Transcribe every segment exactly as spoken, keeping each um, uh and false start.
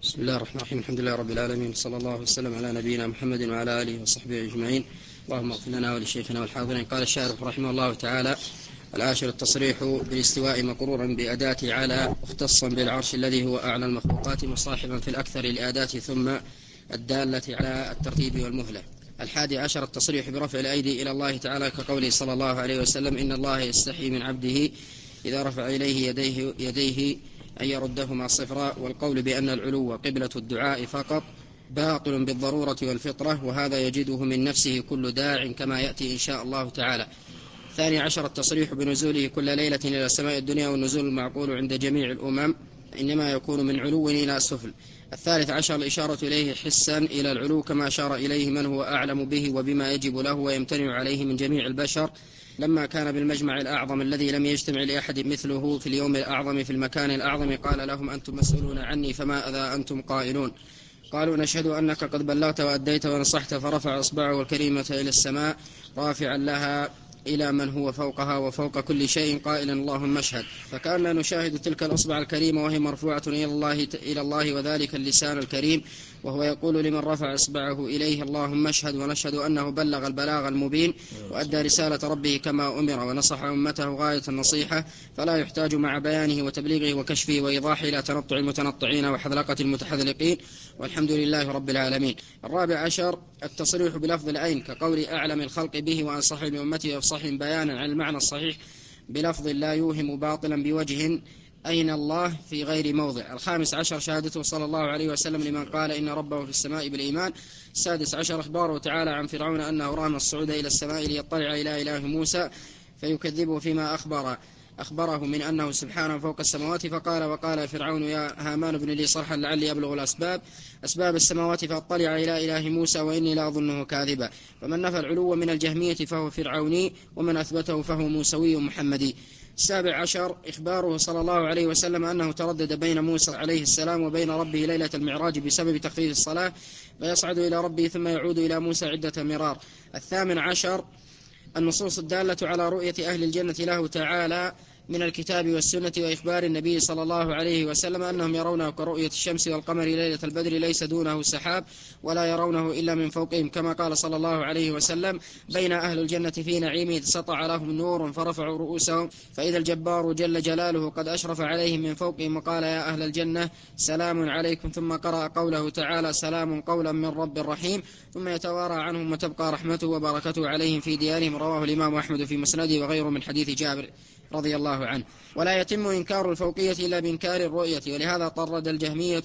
بسم الله الرحمن الرحيم. الحمد لله رب العالمين، صلى الله وسلم على نبينا محمد وعلى آله وصحبه أجمعين. اللهم اغفر لنا ولشيخنا والحاضرين. قال الشارح رحمه الله تعالى: العاشر التصريح بالاستواء مقرورا بأداة على مختصا بالعرش الذي هو أعلى المخلوقات مصاحبا في الأكثر لأداة ثم الدالة على الترتيب والمهلة. الحادي عشر التصريح برفع الأيدي إلى الله تعالى كقوله صلى الله عليه وسلم: إن الله يستحي من عبده إذا رفع إليه يديه, يديه أن يردهما صفرا. والقول بأن العلو قبلة الدعاء فقط باطل بالضرورة والفطرة، وهذا يجده من نفسه كل داع كما يأتي إن شاء الله تعالى. الثاني عشر التصريح بنزوله كل ليلة إلى السماء الدنيا، والنزول المعقول عند جميع الأمم إنما يكون من علو إلى سفل. الثالث عشر الإشارة إليه حسا إلى العلو كما أشار إليه من هو أعلم به وبما يجب له ويمتنع عليه من جميع البشر، لما كان بالمجمع الأعظم الذي لم يجتمع لأحد مثله في اليوم الأعظم في المكان الأعظم قال لهم: أنتم مسؤولون عني فماذا أنتم قائلون؟ قالوا: نشهد أنك قد بلغت وأديت ونصحت. فرفع إصبعه الكريمة إلى السماء رافعا لها إلى من هو فوقها وفوق كل شيء قائلا: اللهم اشهد. فكأننا نشاهد تلك الأصبع الكريمة وهي مرفوعة إلى الله, إلى الله وذلك اللسان الكريم، وهو يقول لمن رفع إصبعه إليه: اللهم اشهد. ونشهد أنه بلغ البلاغ المبين وأدى رسالة ربه كما أمر ونصح أمته غاية النصيحة، فلا يحتاج مع بيانه وتبليغه وكشفه وإيضاحه إلى تنطع المتنطعين وحذلقة المتحذلقين، والحمد لله رب العالمين. الرابع عشر التصريح بلفظ العين كقول أعلم الخلق به وأنصح لأمته وأفصحهم بيانا عن المعنى الصحيح بلفظ لا يوهم باطلا بوجه أين الله في غير موضع. الخامس عشر شهادته صلى الله عليه وسلم لمن قال إن ربه في السماء بالإيمان. السادس عشر إخباره تعالى عن فرعون أنه رام الصعود إلى السماء ليطلع إلى إله موسى فيكذبه فيما أخبر أخبره من أنه سبحانه فوق السماوات، فقال: وقال فرعون يا هامان ابن لي صرحا لعلي أبلغ الأسباب أسباب السماوات فأطلع إلى إله موسى وإني لا أظنه كاذبا. فمن نفى العلو من الجهمية فهو فرعوني، ومن أثبته فهو موسوي محمدي. السابع عشر إخباره صلى الله عليه وسلم أنه تردد بين موسى عليه السلام وبين ربه ليلة المعراج بسبب تخفيف الصلاة، فيصعد إلى ربه ثم يعود إلى موسى عدة مرار. الثامن عشر النصوص الدالة على رؤية أهل الجنة له تعالى من الكتاب والسنة، وإخبار النبي صلى الله عليه وسلم أنهم يرونه كرؤية الشمس والقمر ليلة البدر ليس دونه سحاب ولا يرونه إلا من فوقهم، كما قال صلى الله عليه وسلم: بين أهل الجنة في نعيمه سطع لهم نور فرفعوا رؤوسهم فإذا الجبار جل جلاله قد أشرف عليهم من فوقهم وقال: يا أهل الجنة سلام عليكم. ثم قرأ قوله تعالى: سلام قولا من رب رحيم، ثم يتوارى عنهم وتبقى رحمته وبركته عليهم في ديارهم. رواه الإمام أحمد في مسنده وغيره من حديث جابر رضي الله عنه. ولا يتم إنكار الفوقية إلا بإنكار الرؤية، ولهذا طرد الجهمية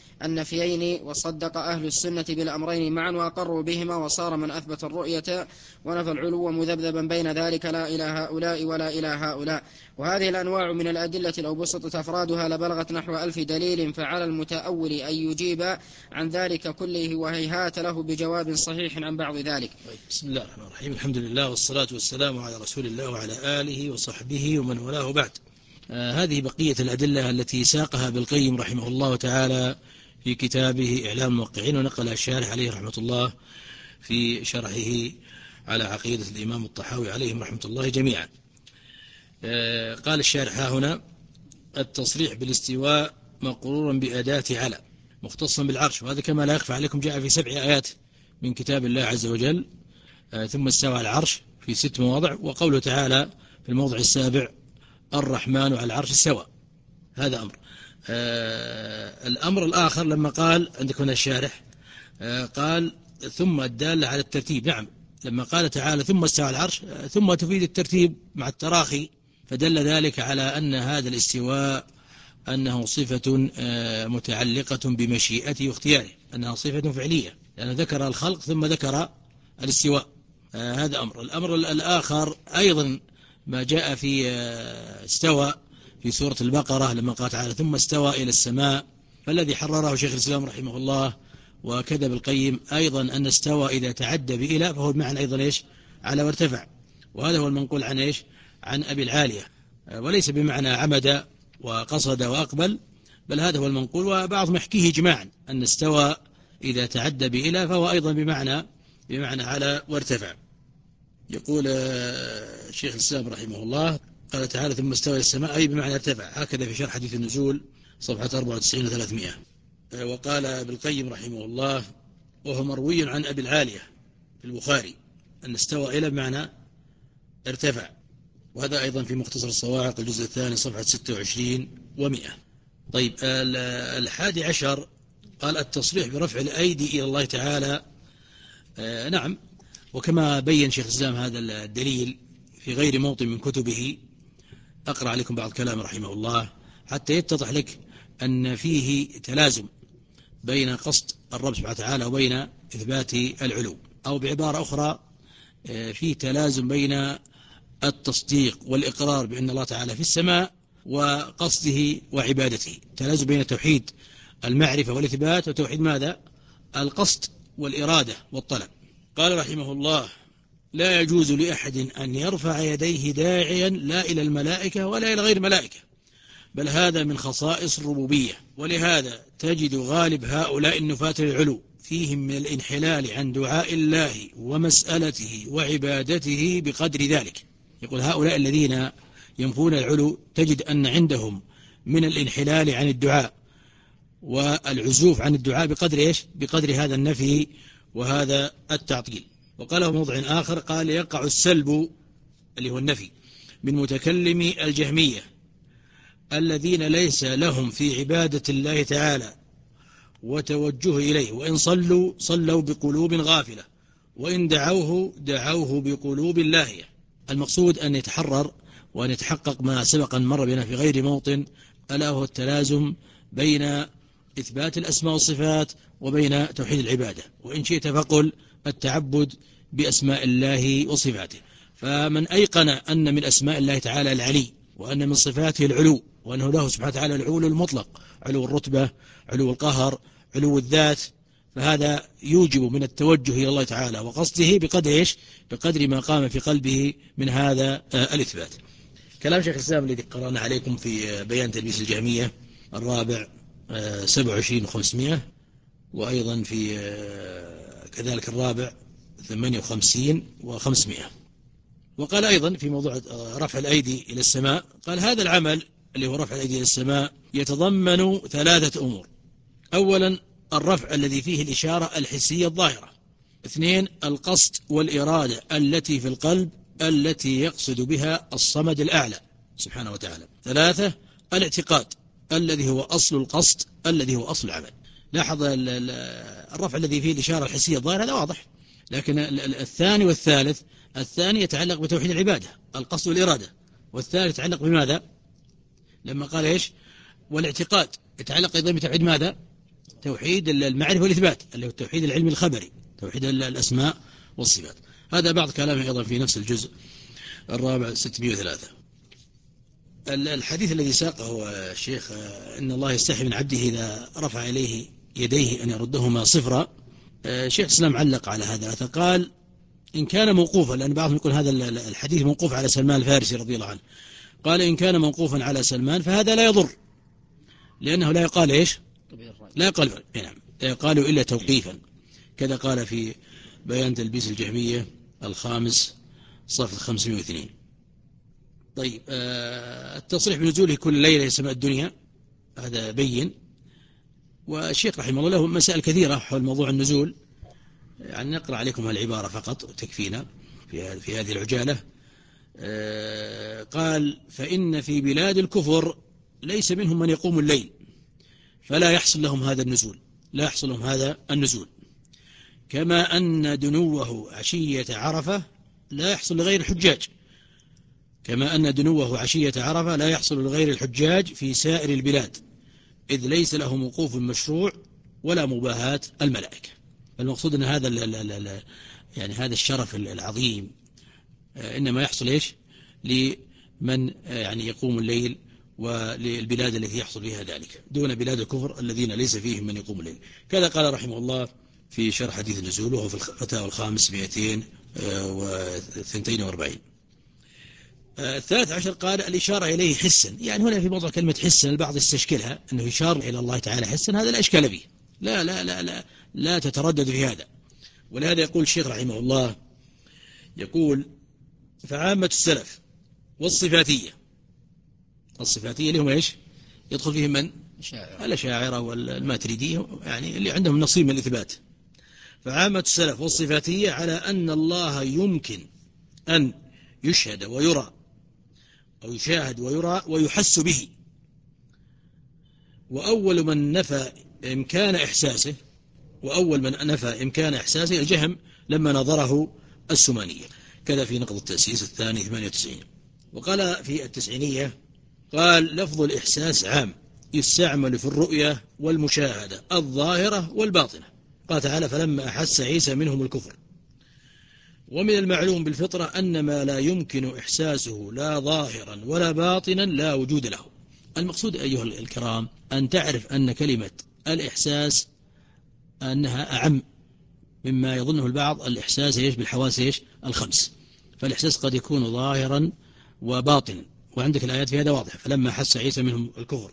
النفيين وصدق أهل السنة بالأمرين معا وأقروا بهما، وصار من أثبت الرؤية ونفى العلو مذبذبا بين ذلك لا إلى هؤلاء ولا إلى هؤلاء. وهذه الأنواع من الأدلة لو بسطت أفرادها لبلغت نحو ألف دليل، فعلى المتأول أن يجيب عن ذلك كله وهيهات له بجواب صحيح عن بعض ذلك. بسم الله الرحمن الرحيم. الحمد لله والصلاة والسلام على رسول الله وعلى آله وصحبه ومن والاه بعد. آه هذه بقية الأدلة التي ساقها بالقيم رحمه الله تعالى في كتابه إعلام الموقعين، ونقل الشارح عليه رحمة الله في شرحه على عقيدة الإمام الطحاوي عليهم رحمة الله جميعا. آه قال الشارح هنا: التصريح بالاستواء مقرورا بأداة على مختصا بالعرش، وهذا كما لا يخفى عليكم جاء في سبع آيات من كتاب الله عز وجل. آه ثم استوى على العرش في ست مواضع، وقوله تعالى في الموضع السابع: الرحمن على العرش استوى. هذا أمر. آه الأمر الآخر لما قال عندك هنا الشارح آه قال ثم الدالة على الترتيب. نعم، لما قال تعالى ثم استوى على العرش، آه ثم تفيد الترتيب مع التراخي، فدل ذلك على أن هذا الاستواء أنه صفة آه متعلقة بمشيئته واختياره، أنها صفة فعلية، لأنه ذكر الخلق ثم ذكر الاستواء. آه هذا أمر. الأمر الآخر أيضا ما جاء في آه استوى في سورة البقرة لما قال تعالى ثم استوى إلى السماء، فالذي حرره شيخ الإسلام رحمه الله وكذب القيم أيضا أن استوى إذا تعدى بإلى فهو بمعنى أيضا إيش؟ على وارتفع، وهذا هو المنقول عن إيش؟ عن أبي العالية، وليس بمعنى عمد وقصد وأقبل، بل هذا هو المنقول. وبعضهم يحكيه إجماعا أن استوى إذا تعدى بإلى فهو أيضا بمعنى بمعنى على وارتفع. يقول شيخ الإسلام رحمه الله قال تعالى ثم استوى إلى السماء أي بمعنى ارتفع، هكذا في شرح حديث النزول صفحة أربعة وتسعين وثلاثمائة. وقال ابن القيم رحمه الله وهو مروي عن أبي العالية في البخاري أن استوى إلى بمعنى ارتفع، وهذا أيضا في مختصر الصواعق الجزء الثاني صفحة ستة وعشرين ومئة. طيب الحادي عشر قال التصريح برفع الأيدي إلى الله تعالى. آه نعم، وكما بين شيخ الإسلام هذا الدليل في غير موطن من كتبه، أقرأ عليكم بعض كلام رحمه الله حتى يتضح لك أن فيه تلازم بين قصد الرب سبحانه وتعالى وبين إثبات العلو، أو بعبارة أخرى فيه تلازم بين التصديق والإقرار بأن الله تعالى في السماء وقصده وعبادته، تلازم بين توحيد المعرفة والإثبات وتوحيد ماذا؟ القصد والإرادة والطلب. قال رحمه الله لا يجوز لأحد أن يرفع يديه داعيا لا إلى الملائكة ولا إلى غير الملائكة، بل هذا من خصائص الربوبية، ولهذا تجد غالب هؤلاء النفاة للعلو فيهم من الانحلال عن دعاء الله ومسألته وعبادته بقدر ذلك. يقول هؤلاء الذين ينفون العلو تجد أن عندهم من الانحلال عن الدعاء والعزوف عن الدعاء بقدر إيش؟ بقدر هذا النفي وهذا التعطيل. وقاله موضع آخر قال يقع السلب اللي هو النفي من متكلمي الجهمية الذين ليس لهم في عبادة الله تعالى وتوجه إليه، وإن صلوا صلوا بقلوب غافلة، وإن دعوه دعوه بقلوب لاهية. المقصود أن يتحرر وأن يتحقق ما سبق أن مر بنا في غير موطن، ألا هو التلازم بين إثبات الأسماء والصفات وبين توحيد العبادة، وإن شئت فقل التعبد بأسماء الله وصفاته. فمن أيقن أن من أسماء الله تعالى العلي، وأن من صفاته العلو، وأنه له سبحانه وتعالى العلو المطلق، علو الرتبة، علو القهر، علو الذات، فهذا يوجب من التوجه إلى الله تعالى وقصده بقدر إيش؟ بقدر ما قام في قلبه من هذا آه الإثبات. كلام شيخ الإسلام الذي قرأنا عليكم في بيان تلبيس الجهمية الرابع آه سبعة وعشرين وخمسمائة، وأيضا في آه كذلك الرابع ثمانية وخمسين وخمسمائة. وقال أيضا في موضوع رفع الأيدي إلى السماء، قال هذا العمل اللي هو رفع الأيدي إلى السماء يتضمن ثلاثة أمور: أولا الرفع الذي فيه الإشارة الحسية الظاهرة، اثنين القصد والإرادة التي في القلب التي يقصد بها الصمد الأعلى سبحانه وتعالى، ثلاثة الاعتقاد الذي هو أصل القصد الذي هو أصل العمل. لاحظ الرفع الذي فيه الإشارة الحسية الظاهرة هذا واضح، لكن الثاني والثالث، الثاني يتعلق بتوحيد العبادة القصد والإرادة، والثالث يتعلق بماذا؟ لما قال إيش؟ والاعتقاد يتعلق أيضا بتوحيد ماذا؟ توحيد المعرفة والإثبات اللي هو التوحيد العلمي الخبري، توحيد الأسماء والصفات. هذا بعض كلامه أيضا في نفس الجزء الرابع ستمائة وثلاثة. الحديث الذي ساقه الشيخ إن الله يستحي من عبده إذا رفع إليه يديه أن يردهما صفرا، الشيخ الإسلام علق على هذا فقال إن كان موقوفا، لأن بعضهم يقول هذا الحديث موقوف على سلمان الفارسي رضي الله عنه، قال إن كان موقوفا على سلمان فهذا لا يضر، لأنه لا يقال إيش؟ لا يقال نعم لا يقال إلا توقيفا، كذا قال في بيان تلبيس الجهمية الخامس صفحة خمسمائة واثنين. طيب آه التصريح بنزوله كل ليلة إلى سماء الدنيا هذا بين، والشيخ رحمه الله له مسائل كثيرة حول موضوع النزول، يعني نقرأ عليكم هالعبارة فقط تكفينا في في هذه العجالة. آه قال فإن في بلاد الكفر ليس منهم من يقوم الليل فلا يحصل لهم هذا النزول، لا يحصل لهم هذا النزول، كما أن دنوه عشية عرفة لا يحصل لغير الحجاج، كما أن دنوه عشية عرفة لا يحصل لغير الحجاج في سائر البلاد، إذ ليس له وقوف مشروع ولا مباهاة الملائكة. المقصود أن هذا يعني هذا الشرف العظيم إنما يحصل إيش لمن يعني يقوم الليل وللبلاد التي يحصل فيها ذلك، دون بلاد الكفر الذين ليس فيهم من يقوم الليل. كذا قال رحمه الله في شرح حديث النزول وهو في الفتاوى الخامس مئتين واثنين وأربعين. الثالث عشر قال الإشارة إليه حسا، يعني هنا في موضوع كلمة حسا البعض يستشكلها أنه يشار إلى الله تعالى حسا، هذا لا إشكال فيه، لا لا لا لا لا تتردد في هذا. ولهذا يقول الشيخ رحمه الله يقول فعامة السلف والصفاتية، الصفاتية لهم إيش؟ يدخل فيهم من؟ الأشاعرة والماتريدية، يعني اللي عندهم نصيب من الإثبات. فعامة السلف والصفاتية على أن الله يمكن أن يشهد ويرى، أو يشاهد ويرى ويحس به. وأول من نفى إمكان إحساسه وأول من نفى إمكان إحساسه الجهم لما نظره السمانية، كذا في نقض التأسيس الثاني ثمانية وتسعين. وقال في التسعينية قال: لفظ الإحساس عام يستعمل في الرؤية والمشاهدة الظاهرة والباطنة. قال تعالى: فلما أحس عيسى منهم الكفر. ومن المعلوم بالفطرة أن ما لا يمكن إحساسه لا ظاهرا ولا باطنا لا وجود له. المقصود أيها الكرام أن تعرف أن كلمة الإحساس أنها أعم مما يظنه البعض. الإحساس إيش بالحواس إيش الخمس، فالإحساس قد يكون ظاهرا وباطنا، وعندك الآيات في هذا واضح: فلما حس عيسى منهم الكفر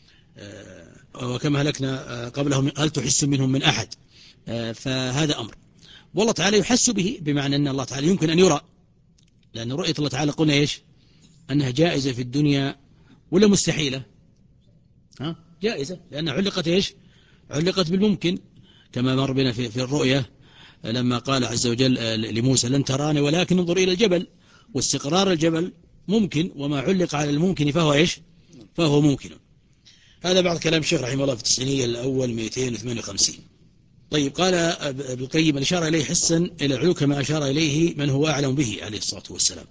وكما هلكنا قبلهم هل تحس منهم من أحد. فهذا أمر، والله تعالى يحس به، بمعنى أن الله تعالى يمكن أن يرى، لأن رؤية الله تعالى قلنا إيش أنها جائزة في الدنيا ولا مستحيلة؟ ها؟ جائزة، لأنها علقت إيش علقت بالممكن، كما مر بنا في, في الرؤية لما قال عز وجل لموسى: لن تراني ولكن انظر إلى الجبل. واستقرار الجبل ممكن، وما علق على الممكن فهو إيش فهو ممكن. هذا بعض كلام الشيخ رحمه الله في التسعينية الأول مئتين وثمانية وخمسين. طيب، قال ابن القيم: الإشارة إليه حسا إلى العلو كما أشار إليه من هو أعلم به عليه الصلاة والسلام،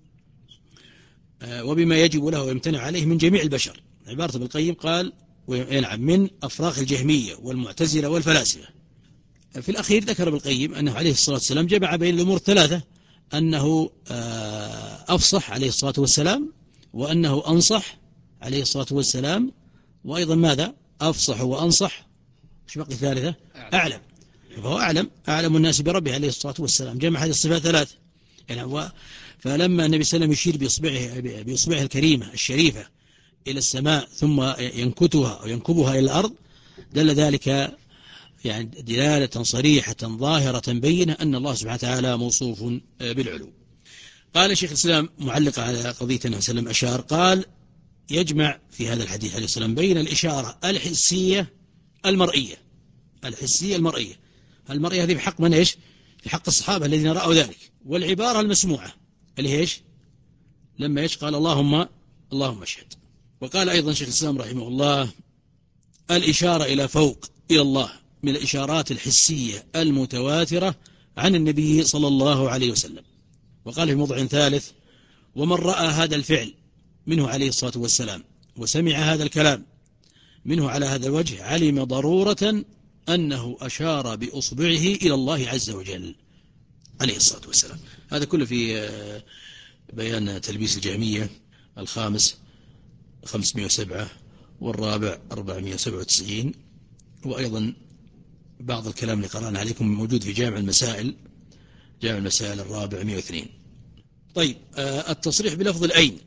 وبما يجب له ويمتنع عليه من جميع البشر. عبارة ابن القيم قال: وينعم من أفراخ الجهمية والمعتزلة والفلاسفة. في الأخير ذكر ابن القيم أنه عليه الصلاة والسلام جمع بين الأمور الثلاثة: أنه أفصح عليه الصلاة والسلام، وأنه أنصح عليه الصلاة والسلام، وأيضا ماذا؟ أفصح وأنصح، ايش بقي الثالثة؟ أعلم. فهو أعلم أعلم الناس بربه عليه الصلاة والسلام، جمع هذه الصفات ثلاث. يعني فلما النبي صلى الله عليه وسلم يشير بإصبعه, بإصبعه الكريمة الشريفة إلى السماء ثم ينكتها أو ينكبها إلى الأرض، دل ذلك يعني دلالة صريحة ظاهرة بينة أن الله سبحانه وتعالى موصوف بالعلو. قال شيخ الإسلام معلق على قضية النبي صلى الله عليه وسلم أشار، قال: يجمع في هذا الحديث عليه السلام بين الإشارة الحسية المرئية الحسية المرئية المرئية هذه بحق من إيش؟ في حق الصحابة الذين رأوا ذلك، والعبارة المسموعة اللي هي إيش؟ لما إيش قال: اللهم اللهم اشهد. وقال أيضا شيخ الإسلام رحمه الله: الإشارة إلى فوق إلى الله من الإشارات الحسية المتواترة عن النبي صلى الله عليه وسلم. وقال في موضع ثالث: ومن رأى هذا الفعل منه عليه الصلاة والسلام وسمع هذا الكلام منه على هذا الوجه علم ضرورة أنه أشار بأصبعه إلى الله عز وجل عليه الصلاة والسلام. هذا كله في بيان تلبيس الجهمية الخامس خمسمائة وسبعة والرابع أربعمائة وسبعة وتسعين. وأيضا بعض الكلام اللي قرأنا عليكم موجود في جامع المسائل جامع المسائل الرابع مئة واثنين. طيب، التصريح بلفظ الأين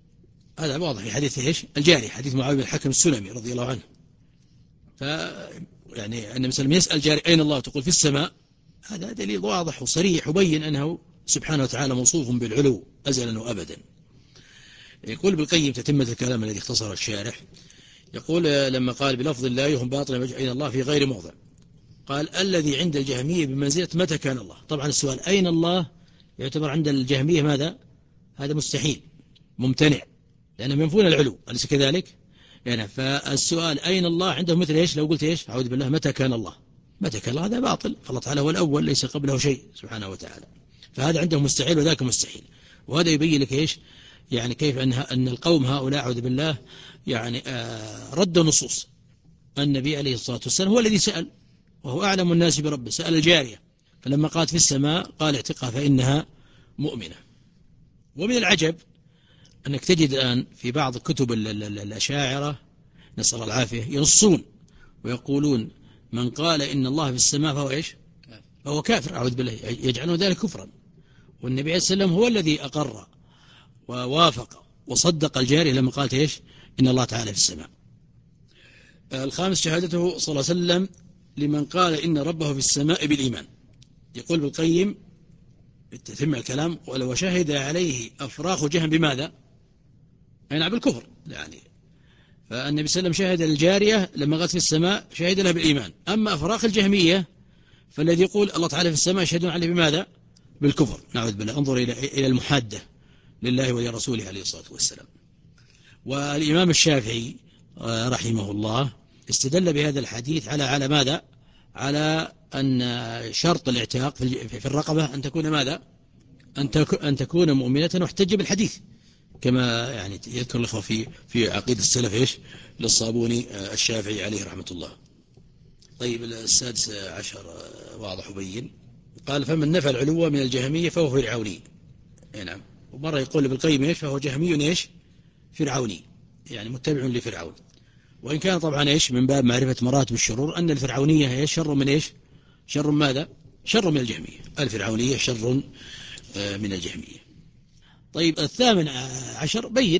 هذا واضح في حديث إيش الجاري، حديث معاوية بن الحكم السلمي رضي الله عنه. ف يعني النبي صلى الله عليه وسلم يسأل جاري: أين الله؟ تقول: في السماء. هذا دليل واضح وصريح وبين أنه سبحانه وتعالى موصوف بالعلو أزلا وأبدا. يقول بالقيم تتمة الكلام الذي اختصر الشارح، يقول لما قال بلفظ الله يهم باطلا أين الله في غير موضع، قال: الذي عند الجهمية بمنزلة متى كان الله. طبعا السؤال أين الله يعتبر عند الجهمية ماذا؟ هذا مستحيل ممتنع، لأنهم ينفون العلو، أليس كذلك؟ يعني فالسؤال أين الله عندهم مثل إيش؟ لو قلت إيش؟ أعوذ بالله متى كان الله، متى كان الله هذا باطل، فالله تعالى هو الأول ليس قبله شيء سبحانه وتعالى، فهذا عندهم مستحيل وذاك مستحيل. وهذا يبين لك إيش؟ يعني كيف أن أن القوم هؤلاء أعوذ بالله يعني آه ردوا نصوص. النبي عليه الصلاة والسلام هو الذي سأل، وهو أعلم الناس بربه، سأل الجارية فلما قالت في السماء قال: اعتقها فإنها مؤمنة. ومن العجب أنك تجد الآن في بعض كتب الأشاعرة نسأل الله العافية ينصون ويقولون: من قال إن الله في السماء فهو إيش؟ فهو كافر، أعوذ بالله، يجعلون ذلك كفرا. والنبي عليه السلام هو الذي أقر ووافق وصدق الجارية لما قالت إيش؟ إن الله تعالى في السماء. الخامس شهادته صلى الله عليه وسلم لمن قال إن ربه في السماء بالإيمان. يقول بالقيم تتم الكلام: ولو شهد عليه أفراخ جهنم بماذا؟ أي نعم بالكفر، يعني فالنبي صلى الله عليه وسلم شهد الجارية لما غت في السماء شهد لها بالإيمان. أما أفراق الجهمية فالذي يقول الله تعالى في السماء يشهدون عليه بماذا؟ بالكفر، نعوذ بالله. انظر إلى إلى المحادة لله ولرسوله عليه الصلاة والسلام. والإمام الشافعي رحمه الله استدل بهذا الحديث على على ماذا؟ على أن شرط الاعتاق في الرقبة أن تكون ماذا؟ أن تكون مؤمنة، واحتج بالحديث كما يعني يذكر الأخوة في في عقيدة السلف إيش للصابوني الشافعي عليه رحمة الله. طيب السادس عشر واضح وبين. قال فمن نفى العلو من الجهمية فهو فرعوني. نعم. ومرة يقول ابن القيم إيش فهو جهمي إيش فرعوني، يعني متبع لفرعون. وإن كان طبعا إيش من باب معرفة مراتب الشرور أن الفرعونية هي شر من إيش شر ماذا شر من الجهمية. الفرعونية شر من الجهمية. طيب الثامن عشر بين.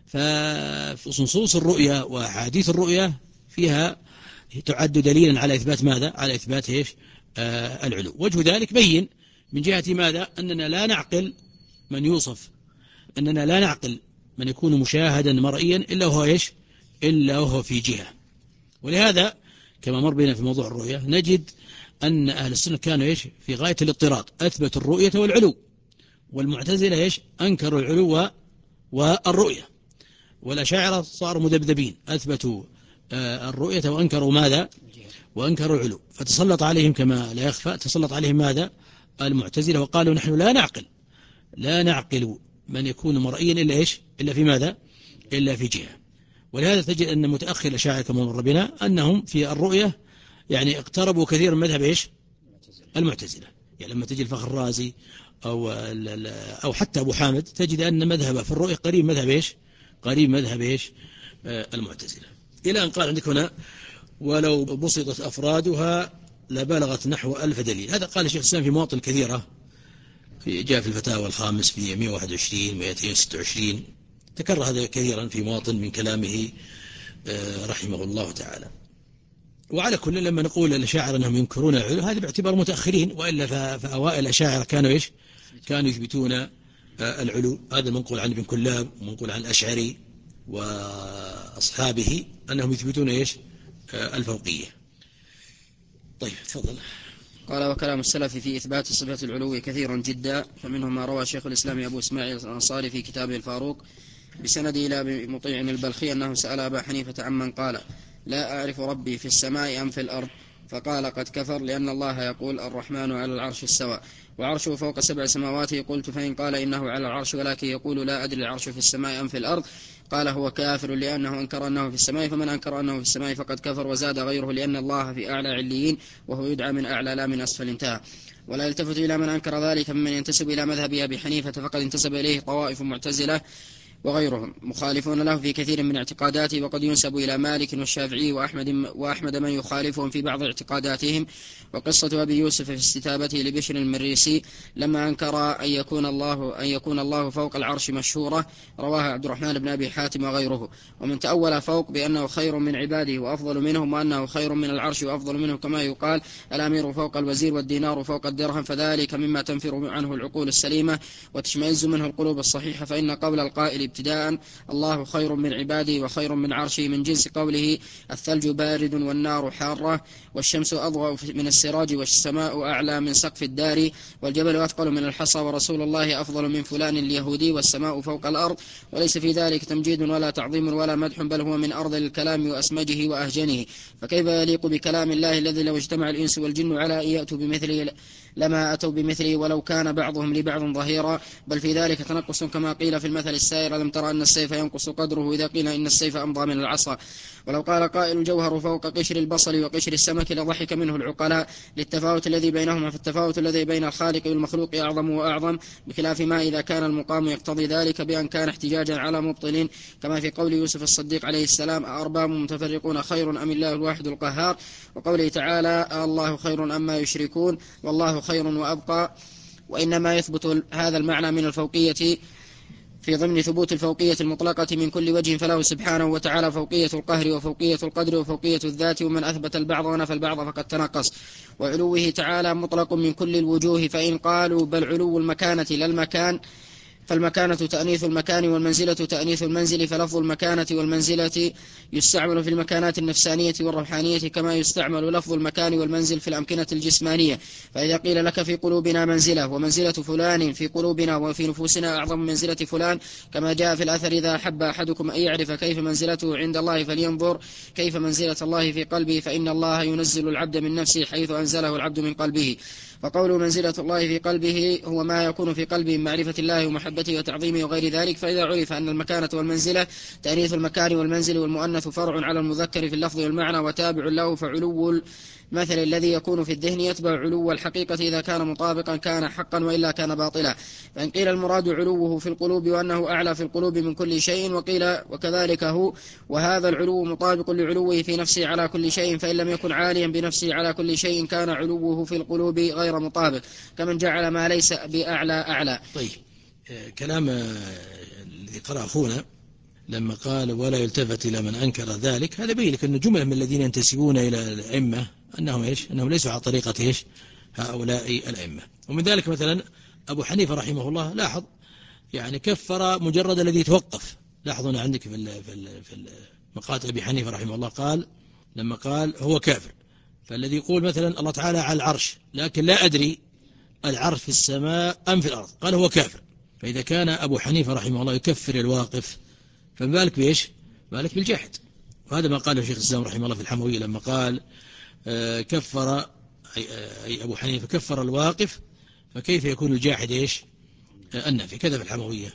ففي نصوص الرؤيا وحديث الرؤيا فيها تعد دليلا على إثبات ماذا؟ على إثبات إيش آه العلو. وجه ذلك بين من جهة ماذا؟ أننا لا نعقل من يوصف أننا لا نعقل من يكون مشاهدا مرئيا إلا هو إيش إلا وهو في جهة. ولهذا كما مر بنا في موضوع الرؤيا نجد أن أهل السنة كانوا إيش في غاية الاضطراد، أثبتوا الرؤية والعلو. والمعتزلة إيش أنكروا العلو والرؤية. والأشاعرة صاروا مذبذبين، أثبتوا الرؤية وأنكروا ماذا؟ وأنكروا العلو. فتسلط عليهم كما لا يخفى تسلط عليهم ماذا؟ المعتزلة، وقالوا نحن لا نعقل لا نعقل من يكون مرئيا إلا إيش إلا في ماذا؟ إلا في جهة. ولهذا تجد أن متأخر الأشاعرة كما مر بنا أنهم في الرؤية يعني اقتربوا كثيرا من مذهب إيش المعتزلة. يعني لما تجي الفخر الرازي أو أو حتى أبو حامد تجد أن مذهب في الرؤية قريب مذهب إيش قريب مذهب إيش المعتزلة. إلى أن قال عندك هنا ولو بسطت أفرادها لبلغت نحو ألف دليل. هذا قال الشيخ الإسلام في مواطن كثيرة، في جاء في الفتاوى الخامس في مئة وواحد وعشرين مئتين وستة وعشرين، تكرر هذا كثيرا في مواطن من كلامه رحمه الله تعالى. وعلى كل لما نقول الأشاعرة أنهم ينكرون العلو هذا باعتبار متأخرين، وإلا فأوائل الأشاعرة كانوا إيش كانوا يثبتون العلو. هذا منقول عن ابن كلاب ومنقول عن الأشعري وأصحابه أنهم يثبتون إيش الفوقية. طيب تفضل. قال وكلام السلف في إثبات صفة العلو كثير جدا، فمنهم ما روى شيخ الإسلام أبو إسماعيل الأنصاري في كتابه الفاروق بسنده إلى مطيع البلخي أنه سأل أبا حنيفة عمن قال لا أعرف ربي في السماء أم في الأرض، فقال قد كفر، لأن الله يقول الرحمن على العرش استوى وعرشه فوق سبع سماوات. قلت فإن قال إنه على العرش ولكن يقول لا أدري العرش في السماء أم في الأرض، قال هو كافر لأنه أنكر أنه في السماء، فمن أنكر أنه في السماء فقد كفر. وزاد غيره لأن الله في أعلى عليين وهو يدعى من أعلى لا من أسفل. انتهى. ولا يلتفت إلى من أنكر ذلك ممن ينتسب إلى مذهب أبي حنيفة، فقد انتسب إليه طوائف معتزلة وغيرهم مخالفون له في كثير من اعتقاداته، وقد ينسب إلى مالك والشافعي وأحمد, وأحمد من يخالفهم في بعض اعتقاداتهم. وقصة أبي يوسف في استتابته لبشر المريسي لما أنكر أن يكون الله, أن يكون الله فوق العرش مشهورة رواها عبد الرحمن بن أبي حاتم وغيره. ومن تأول فوق بأنه خير من عباده وأفضل منهم، وأنه خير من العرش وأفضل منه، كما يقال الأمير فوق الوزير والدينار فوق الدرهم، فذلك مما تنفر عنه العقول السليمة وتشمئز منه القلوب الصحيحة. فإن قول القائل ابتداء الله خير من عباده وخير من عرشه من جنس قوله الثلج بارد والنار حارة والشمس أضوأ من السراج والسماء أعلى من سقف الدار والجبل أثقل من الحصى ورسول الله أفضل من فلان اليهودي والسماء فوق الأرض. وليس في ذلك تمجيد ولا تعظيم ولا مدح، بل هو من أرض الكلام وأسمجه وأهجنه. فكيف يليق بكلام الله الذي لو اجتمع الإنس والجن على أن يأتوا بمثله لما أتوا بمثله ولو كان بعضهم لبعض ظهيرا، بل في ذلك تنقص كما قيل في المثل السائر ألم ترى أن السيف ينقص قدره إذا قيل إن السيف أمضى من العصا. ولو قال قائل الجوهر فوق قشر البصل وقشر السمك لضحك منه العقلاء للتفاوت الذي بينهما، فالتفاوت الذي بين الخالق والمخلوق أعظم وأعظم، بخلاف ما إذا كان المقام يقتضي ذلك بأن كان احتجاجا على مبطل، كما في قول يوسف الصديق عليه السلام أأرباب متفرقون خير أم الله الواحد القهار، وقوله تعالى الله خير أما يشركون والله خير وأبقى. وإنما يثبت هذا المعنى من الفوقية في ضمن ثبوت الفوقية المطلقة من كل وجه، فله سبحانه وتعالى فوقية القهر وفوقية القدر وفوقية الذات، ومن أثبت البعض ونفى البعض فقد تنقص. وعلوه تعالى مطلق من كل الوجوه، فإن قالوا بل علو المكانة لا المكان فالمكانة تأنيث المكان والمنزلة تأنيث المنزل، فلفظ المكانة والمنزلة يستعمل في المكانات النفسانية والروحانية كما يستعمل لفظ المكان والمنزل في الأمكنة الجسمانية. فإذا قيل لك في قلوبنا منزلة ومنزلة فلان في قلوبنا وفي نفوسنا أعظم منزلة فلان، كما جاء في الأثر إذا أحب أحدكم أن يعرف كيف منزلته عند الله فلينظر كيف منزلة الله في قلبه، فإن الله ينزل العبد من نفسه حيث أنزله العبد من قلبه. فقوله منزلة الله في قلبه هو ما يكون في قلبه من معرفة الله ومحبته وتعظيمه وغير ذلك. فإذا عرف أن المكانة والمنزلة تأنيث المكان والمنزل، والمؤنث فرع على المذكر في اللفظ والمعنى وتابع له، فعلو المثل الذي يكون في الذهن يتبع علو الحقيقة، إذا كان مطابقا كان حقا وإلا كان باطلا. فإن قيل المراد علوه في القلوب وأنه أعلى في القلوب من كل شيء، وقيل وكذلك هو، وهذا العلو مطابق لعلوه في نفسه على كل شيء، فإن لم يكن عاليا بنفسه على كل شيء كان علوه في القلوب غير مطابق، كمن جعل ما ليس بأعلى أعلى. طيب، كلام الذي قرأ أخونا لما قال ولا يلتفت إلى من أنكر ذلك، هذا بين لك أن جملة من الذين ينتسبون إلى الأئمة أنهم إيش؟ أنهم ليسوا على طريقة إيش؟ هؤلاء الأئمة. ومن ذلك مثلا أبو حنيفة رحمه الله، لاحظ يعني كفر مجرد الذي يتوقف. لاحظوا عندك في في في مقالة أبي حنيفة رحمه الله قال لما قال هو كافر، فالذي يقول مثلا الله تعالى على العرش لكن لا أدري العرش في السماء أم في الأرض، قال هو كافر. فإذا كان أبو حنيفة رحمه الله يكفر الواقف، فما بالك بإيش؟ بالك بالجاحد. وهذا ما قاله شيخ الإسلام رحمه الله في الحموية لما قال كفر أي أبو حنيفة كفر الواقف، فكيف يكون الجاحد إيش؟ النافي. كذا في الحموية.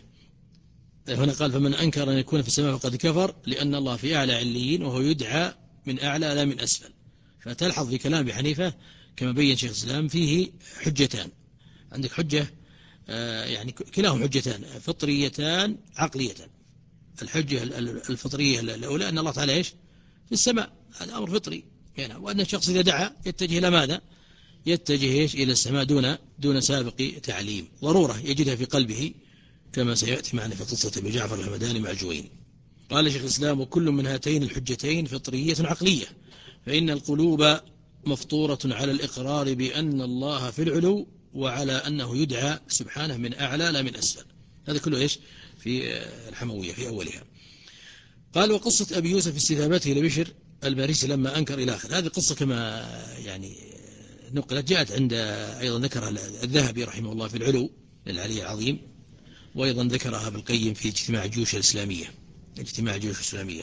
هنا قال فمن أنكر أن يكون في السماء فقد كفر، لأن الله في أعلى عليين وهو يدعى من أعلى لا من أسفل. فتلحظ في كلام أبي حنيفة كما بين شيخ الإسلام فيه حجتان. عندك حجة يعني كلاهم حجتان فطريتان عقليتان. الحجة الفطرية الأولى أن الله تعالى إيش؟ في السماء، هذا أمر فطري يعني، وأن الشخص إذا دعا يتجه إلى ماذا؟ يتجه إيش؟ إلى السماء دون دون سابق تعليم، ضرورة يجدها في قلبه كما سيأتي معنا في قصة أبي جعفر الهمداني مع جوين. قال شيخ الإسلام وكل من هاتين الحجتين فطرية عقلية، فإن القلوب مفطورة على الإقرار بأن الله في العلو، وعلى أنه يدعى سبحانه من أعلى لا من أسفل. هذا كله إيش؟ في الحموية في أولها. قال وقصة أبي يوسف استثابته لبشر الباريسي لما أنكر إلى آخر. هذه القصة كما يعني نقلت جاءت عند أيضا ذكرها الذهبي رحمه الله في العلو للعلي العظيم، وأيضا ذكرها ابن القيم في اجتماع الجيوش الإسلامية اجتماع الجيوش الإسلامية.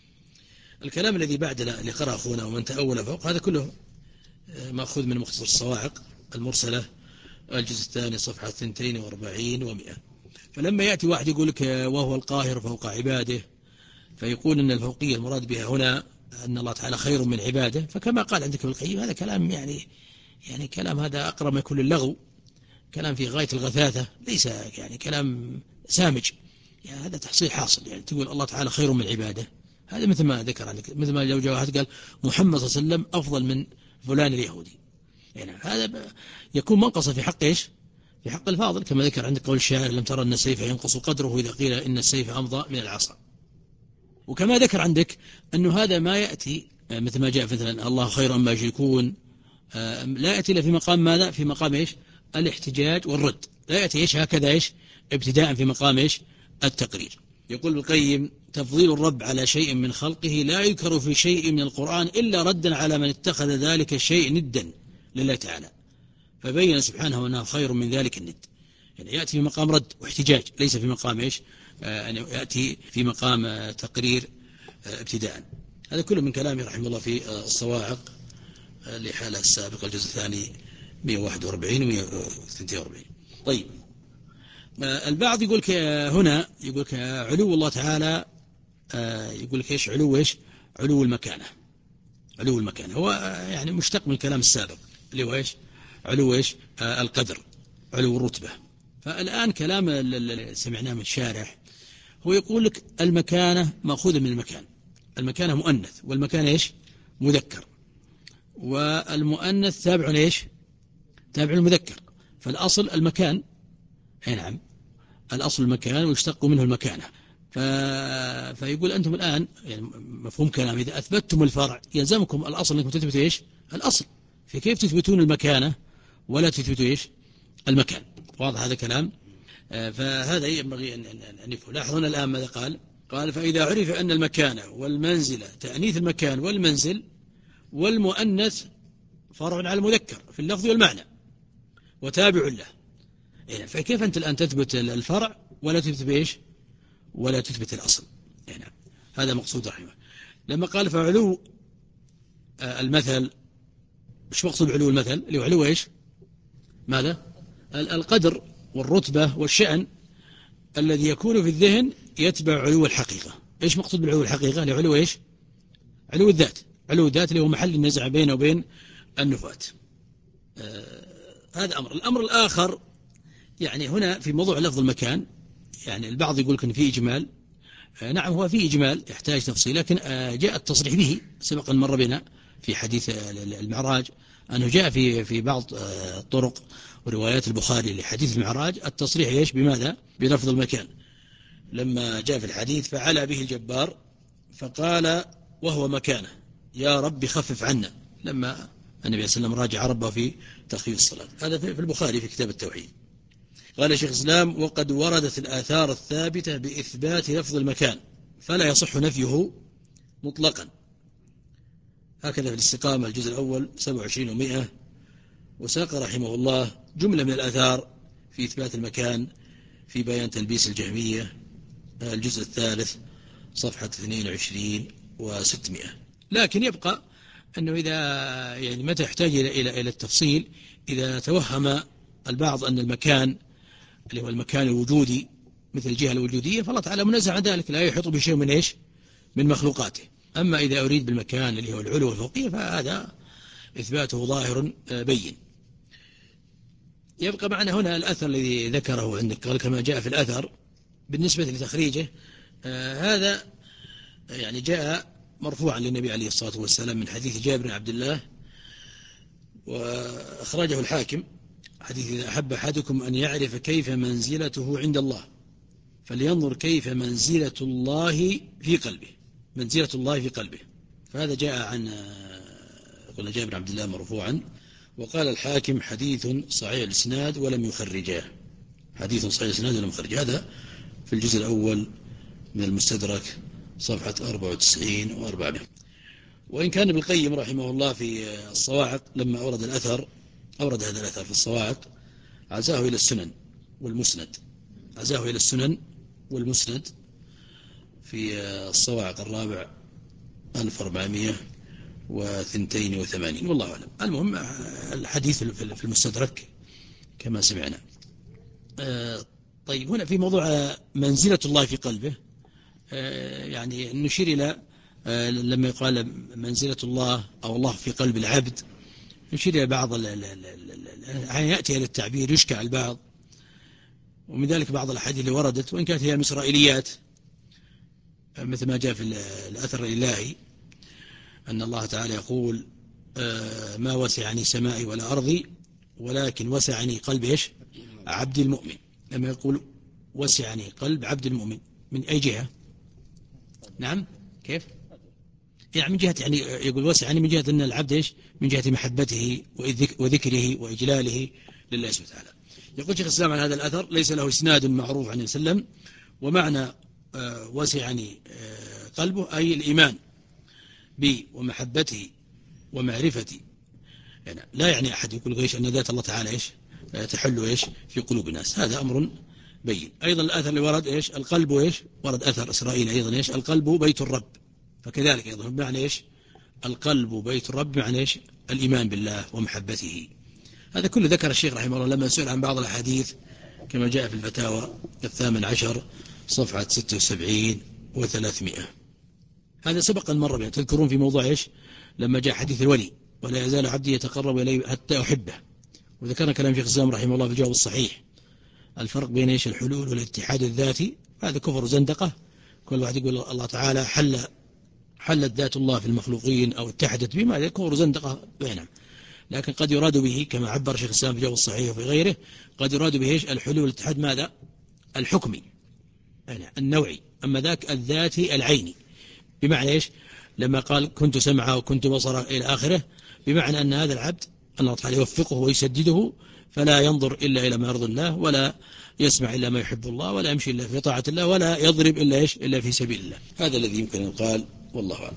الكلام الذي بعد اللي قرأ أخونا ومن تأول فوق هذا كله مأخوذ من مختصر الصواعق المرسلة الجزء الثاني صفحة اثنتين وأربعين ومئة. فلما يأتي واحد يقول لك وهو القاهر فوق عباده، فيقول أن الفوقية المراد بها هنا أن الله تعالى خير من عباده، فكما قال عندك ابن القيم هذا كلام يعني يعني كلام هذا أقرب ما يكون للغو، كلام في غاية الغثاثة، ليس يعني كلام سامج. يعني هذا تحصيل حاصل، يعني تقول الله تعالى خير من عباده، هذا مثل ما ذكر عندك، مثل ما لو جاء واحد قال محمد صلى الله عليه وسلم أفضل من فلان اليهودي، يعني هذا يكون منقصة في حق إيش؟ في حق الفاضل، كما ذكر عندك قول الشاعر لم ترى أن السيف ينقص قدره إذا قيل إن السيف أمضى من العصا. وكما ذكر عندك أنه هذا ما يأتي مثل ما جاء مثلا الله خير أما يشركون، لا يأتي إلا في مقام ماذا؟ في مقام إيش؟ الاحتجاج والرد، لا يأتي إيش هكذا إيش؟ ابتداء في مقام إيش؟ التقرير. يقول القيم تفضيل الرب على شيء من خلقه لا يذكر في شيء من القرآن إلا ردا على من اتخذ ذلك الشيء ندا لله تعالى، فبين سبحانه أنه خير من ذلك الند. يعني يأتي في مقام رد واحتجاج، ليس في مقام إيش؟ آه يأتي في مقام آه تقرير آه ابتداء. هذا كله من كلامه رحمه الله في آه الصواعق آه لحالة السابقة الجزء الثاني مئة وواحد وأربعين و مئة واثنين وأربعين. طيب، آه البعض يقول هنا يقول علو الله تعالى، آه يقول لك إيش علو إيش؟ علو المكانة. علو المكانة هو آه يعني مشتق من الكلام السابق اللي هو إيش؟ علو إيش؟ آه القدر، علو الرتبة. فالآن كلام اللي سمعناه من الشارح هو يقول لك المكانة مأخوذة من المكان، المكانة مؤنث والمكان إيش؟ مذكر، والمؤنث تابع إيش؟ تابع المذكر، فالأصل المكان. أي نعم، الأصل المكان ويشتق منه المكانة. ف... فيقول أنتم الآن يعني مفهوم كلام إذا أثبتتم الفرع يلزمكم الأصل أنكم تثبتوا إيش؟ الأصل، فكيف تثبتون المكانة ولا تثبتوا إيش؟ المكان. واضح هذا كلام؟ فهذا ينبغي أن يفهم. لاحظون الآن ماذا قال؟ قال فإذا عرف أن المكان والمنزل، تأنيث المكان والمنزل والمؤنث فرع على المذكر في اللفظ والمعنى وتابع له. يعني فكيف أنت الآن تثبت الفرع ولا تثبت بإيش ولا تثبت الأصل؟ يعني هذا مقصود رحمه. لما قال فعلو المثل، إيش مقصود علو المثل؟ اللي هو علو إيش؟ ماذا؟ القدر والرتبة والشأن الذي يكون في الذهن يتبع علو الحقيقة. إيش مقصود بالعلو الحقيقة؟ اللي هو علو إيش؟ علو الذات. علو الذات اللي هو محل النزع بينه وبين النفات. آه هذا أمر. الأمر الآخر يعني هنا في موضوع لفظ المكان، يعني البعض يقول إن في إجمال. آه نعم هو في إجمال يحتاج تفصيل، لكن آه جاء التصريح به سبق أن مر بنا في حديث المعراج أنه جاء في في بعض آه طرق وروايات البخاري لحديث المعراج التصريح إيش بماذا؟ بلفظ المكان. لما جاء في الحديث فعلى به الجبار فقال وهو مكانه يا رب خفف عنا، لما النبي صلى الله عليه وسلم راجع ربه في تخفيف الصلاة. هذا في البخاري في كتاب التوحيد. قال شيخ الإسلام وقد وردت الآثار الثابتة بإثبات لفظ المكان فلا يصح نفيه مطلقا. هكذا في الاستقامة الجزء الأول سبعة وعشرين ومئة. وساق رحمه الله جملة من الآثار في إثبات المكان في بيان تلبيس الجهمية الجزء الثالث صفحة اثنين وعشرين وستمائة. لكن يبقى أنه إذا يعني متى يحتاج إلى إلى إلى التفصيل، إذا توهم البعض أن المكان اللي هو المكان الوجودي مثل الجهة الوجودية فالله تعالى منزه عن ذلك، لا يحيط بشيء من إيش من مخلوقاته. أما إذا أريد بالمكان اللي هو العلو والفوقية فهذا إثباته ظاهر بين. يبقى معنا هنا الأثر الذي ذكره عندك، قال كما جاء في الأثر بالنسبة لتخريجه آه هذا يعني جاء مرفوعا للنبي عليه الصلاة والسلام من حديث جابر بن عبد الله، وأخرجه الحاكم حديث إذا أحب أحدكم أن يعرف كيف منزلته عند الله فلينظر كيف منزلة الله في قلبه، منزلة الله في قلبه. فهذا جاء عن قلنا جابر بن عبد الله مرفوعا. وقال الحاكم حديث صحيح الإسناد ولم يخرجاه، حديث صحيح الإسناد ولم يخرجاه. هذا في الجزء الأول من المستدرك صفحة أربعة وتسعين وأربعمائة. وإن كان ابن القيم رحمه الله في الصواعق لما أورد الأثر أورد هذا الأثر في الصواعق عزاه إلى السنن والمسند، عزاه إلى السنن والمسند في الصواعق الرابع ألف وأربعمائة واثنين وثمانين والله أعلم. المهم الحديث في المستدرك كما سمعنا. طيب هنا في موضوع منزلة الله في قلبه يعني نشير إلى لما يقال منزلة الله أو الله في قلب العبد، نشير إلى بعض يعني يأتي إلى التعبير يشكى على البعض، ومن ذلك بعض الأحاديث اللي وردت وإن كانت هي من إسرائيليات مثل ما جاء في الأثر الإلهي أن الله تعالى يقول ما وسعني سمائي ولا أرضي ولكن وسعني قلب إيش عبد المؤمن. لما يقول وسعني قلب عبد المؤمن من أي جهة؟ نعم كيف؟ يعني من جهة يعني يقول وسعني من جهة أن العبد إيش من جهة محبته وذكره وإجلاله لله سبحانه وتعالى. يقول شيخ الإسلام عن هذا الأثر ليس له إسناد معروف عن وسلم، ومعنى وسعني قلبه أي الإيمان بي ومحبته ومعرفتي. يعني لا يعني أحد يقول إيش أن ذات الله تعالى إيش تحل إيش في قلوب الناس، هذا أمر بين. أيضا الأثر اللي ورد إيش القلب إيش ورد أثر إسرائيل أيضا إيش القلب بيت الرب، فكذلك أيضا بمعنى إيش القلب بيت الرب بمعنى إيش الإيمان بالله ومحبته. هذا كله ذكر الشيخ رحمه الله لما سئل عن بعض الأحاديث كما جاء في الفتاوى الثامن عشر صفحة ستة وسبعين وثلاثمائة. هذا سبق المرة بها تذكرون في موضوع إيش لما جاء حديث الولي ولا يزال عبدي يتقرب إلي حتى أحبه، وذكرنا كلام شيخ الإسلام رحمه الله في الجواب الصحيح الفرق بين إيش الحلول والاتحاد الذاتي. هذا كفر زندقة، كل واحد يقول الله تعالى حل حلت ذات الله في المخلوقين أو اتحدت بما، هذا كفر زندقة بينهم. لكن قد يراد به كما عبر شيخ الإسلام في الجواب الصحيح وفي غيره قد يراد به إيش الحلول والاتحاد ماذا الحكمي يعني النوعي، أما ذاك الذاتي العيني بمعنى إيش لما قال كنت سمعه وكنت بصره إلى آخره، بمعنى أن هذا العبد الله تعالى يوفقه ويسدده، فلا ينظر إلا إلى ما يرضي الله، ولا يسمع إلا ما يحب الله، ولا يمشي إلا في طاعة الله، ولا يضرب إلا إيش إلا في سبيل الله. هذا الذي يمكن أن يقال، والله أعلم.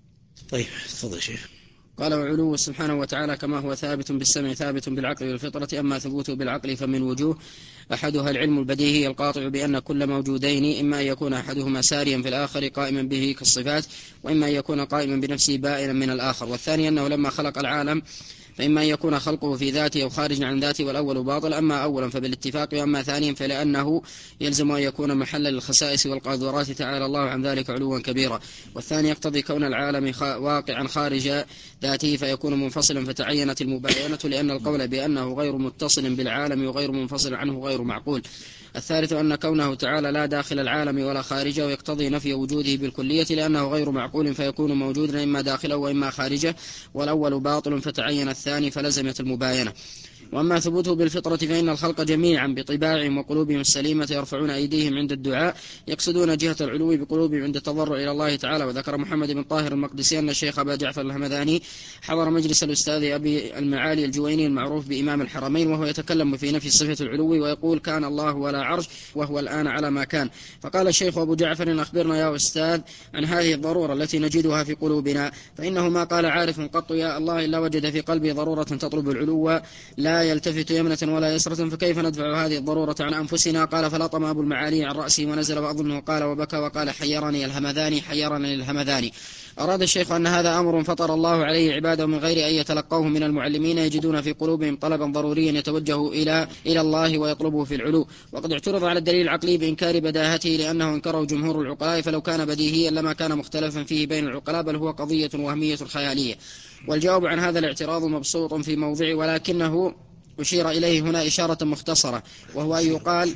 طيب تفضل شيخ. قال: وعلوه سبحانه وتعالى كما هو ثابت بالسمع ثابت بالعقل والفطرة، أما ثبوته بالعقل فمن وجوه: أحدها العلم البديهي القاطع بأن كل موجودين إما أن يكون أحدهما ساريا في الآخر قائما به كالصفات، وإما أن يكون قائما بنفسه بائنا من الآخر. والثاني أنه لما خلق العالم فإما أن يكون خلقه في ذاته أو خارج عن ذاته، والأول باطل، أما أولا فبالاتفاق، وأما ثانيا فلأنه يلزم أن يكون محلا للخسائس والقاذورات تعالى الله عن ذلك علوا كبيرا. والثاني يقتضي كون العالم واقعا خارج ذاته فيكون منفصلا، فتعينت المباينة، لأن القول بأنه غير متصل بالعالم وغير منفصل عنه غير معقول. الثالث أن كونه تعالى لا داخل العالم ولا خارجه يقتضي نفي وجوده بالكلية، لأنه غير معقول فيكون موجودا إما داخله وإما خارجه، والأول باطل فتعين الثاني فلزمت المباينة. وأما ثبوته بالفطرة فإن الخلق جميعا بطباعهم وقلوبهم السليمة يرفعون أيديهم عند الدعاء، يقصدون جهة العلو بقلوبهم عند التضرع إلى الله تعالى. وذكر محمد بن طاهر المقدسي أن الشيخ أبا جعفر الهمذاني حضر مجلس الأستاذ أبي المعالي الجويني المعروف بإمام الحرمين، وهو يتكلم في نفي صفة العلو ويقول: كان الله ولا عرش وهو الآن على ما كان. فقال الشيخ أبو جعفر: أخبرنا يا أستاذ عن هذه الضرورة التي نجدها في قلوبنا، فإنه ما قال عارف قط يا الله إلا وجد في قلبه ضرورة تطلب العلو لا يلتفت يمنة ولا يسرة، فكيف ندفع هذه الضرورة عن أنفسنا؟ قال: فلطم أبو المعالي عن رأسه ونزل وأظنه قال وبكى وقال: حيرني الهمذاني حيرني الهمذاني. أراد الشيخ أن هذا أمر فطر الله عليه عباده من غير أن يتلقوه من المعلمين، يجدون في قلوبهم طلبا ضروريا يتوجه إلى إلى الله ويطلبه في العلو. وقد اعترض على الدليل العقلي بإنكار بداهته، لأنه انكره جمهور العقلاء، فلو كان بديهيا لما كان مختلفا فيه بين العقلاء، بل هو قضية وهمية خيالية. والجواب عن هذا الاعتراض مبسوط في موضع، ولكنه أشير إليه هنا إشارة مختصرة، وهو أن يقال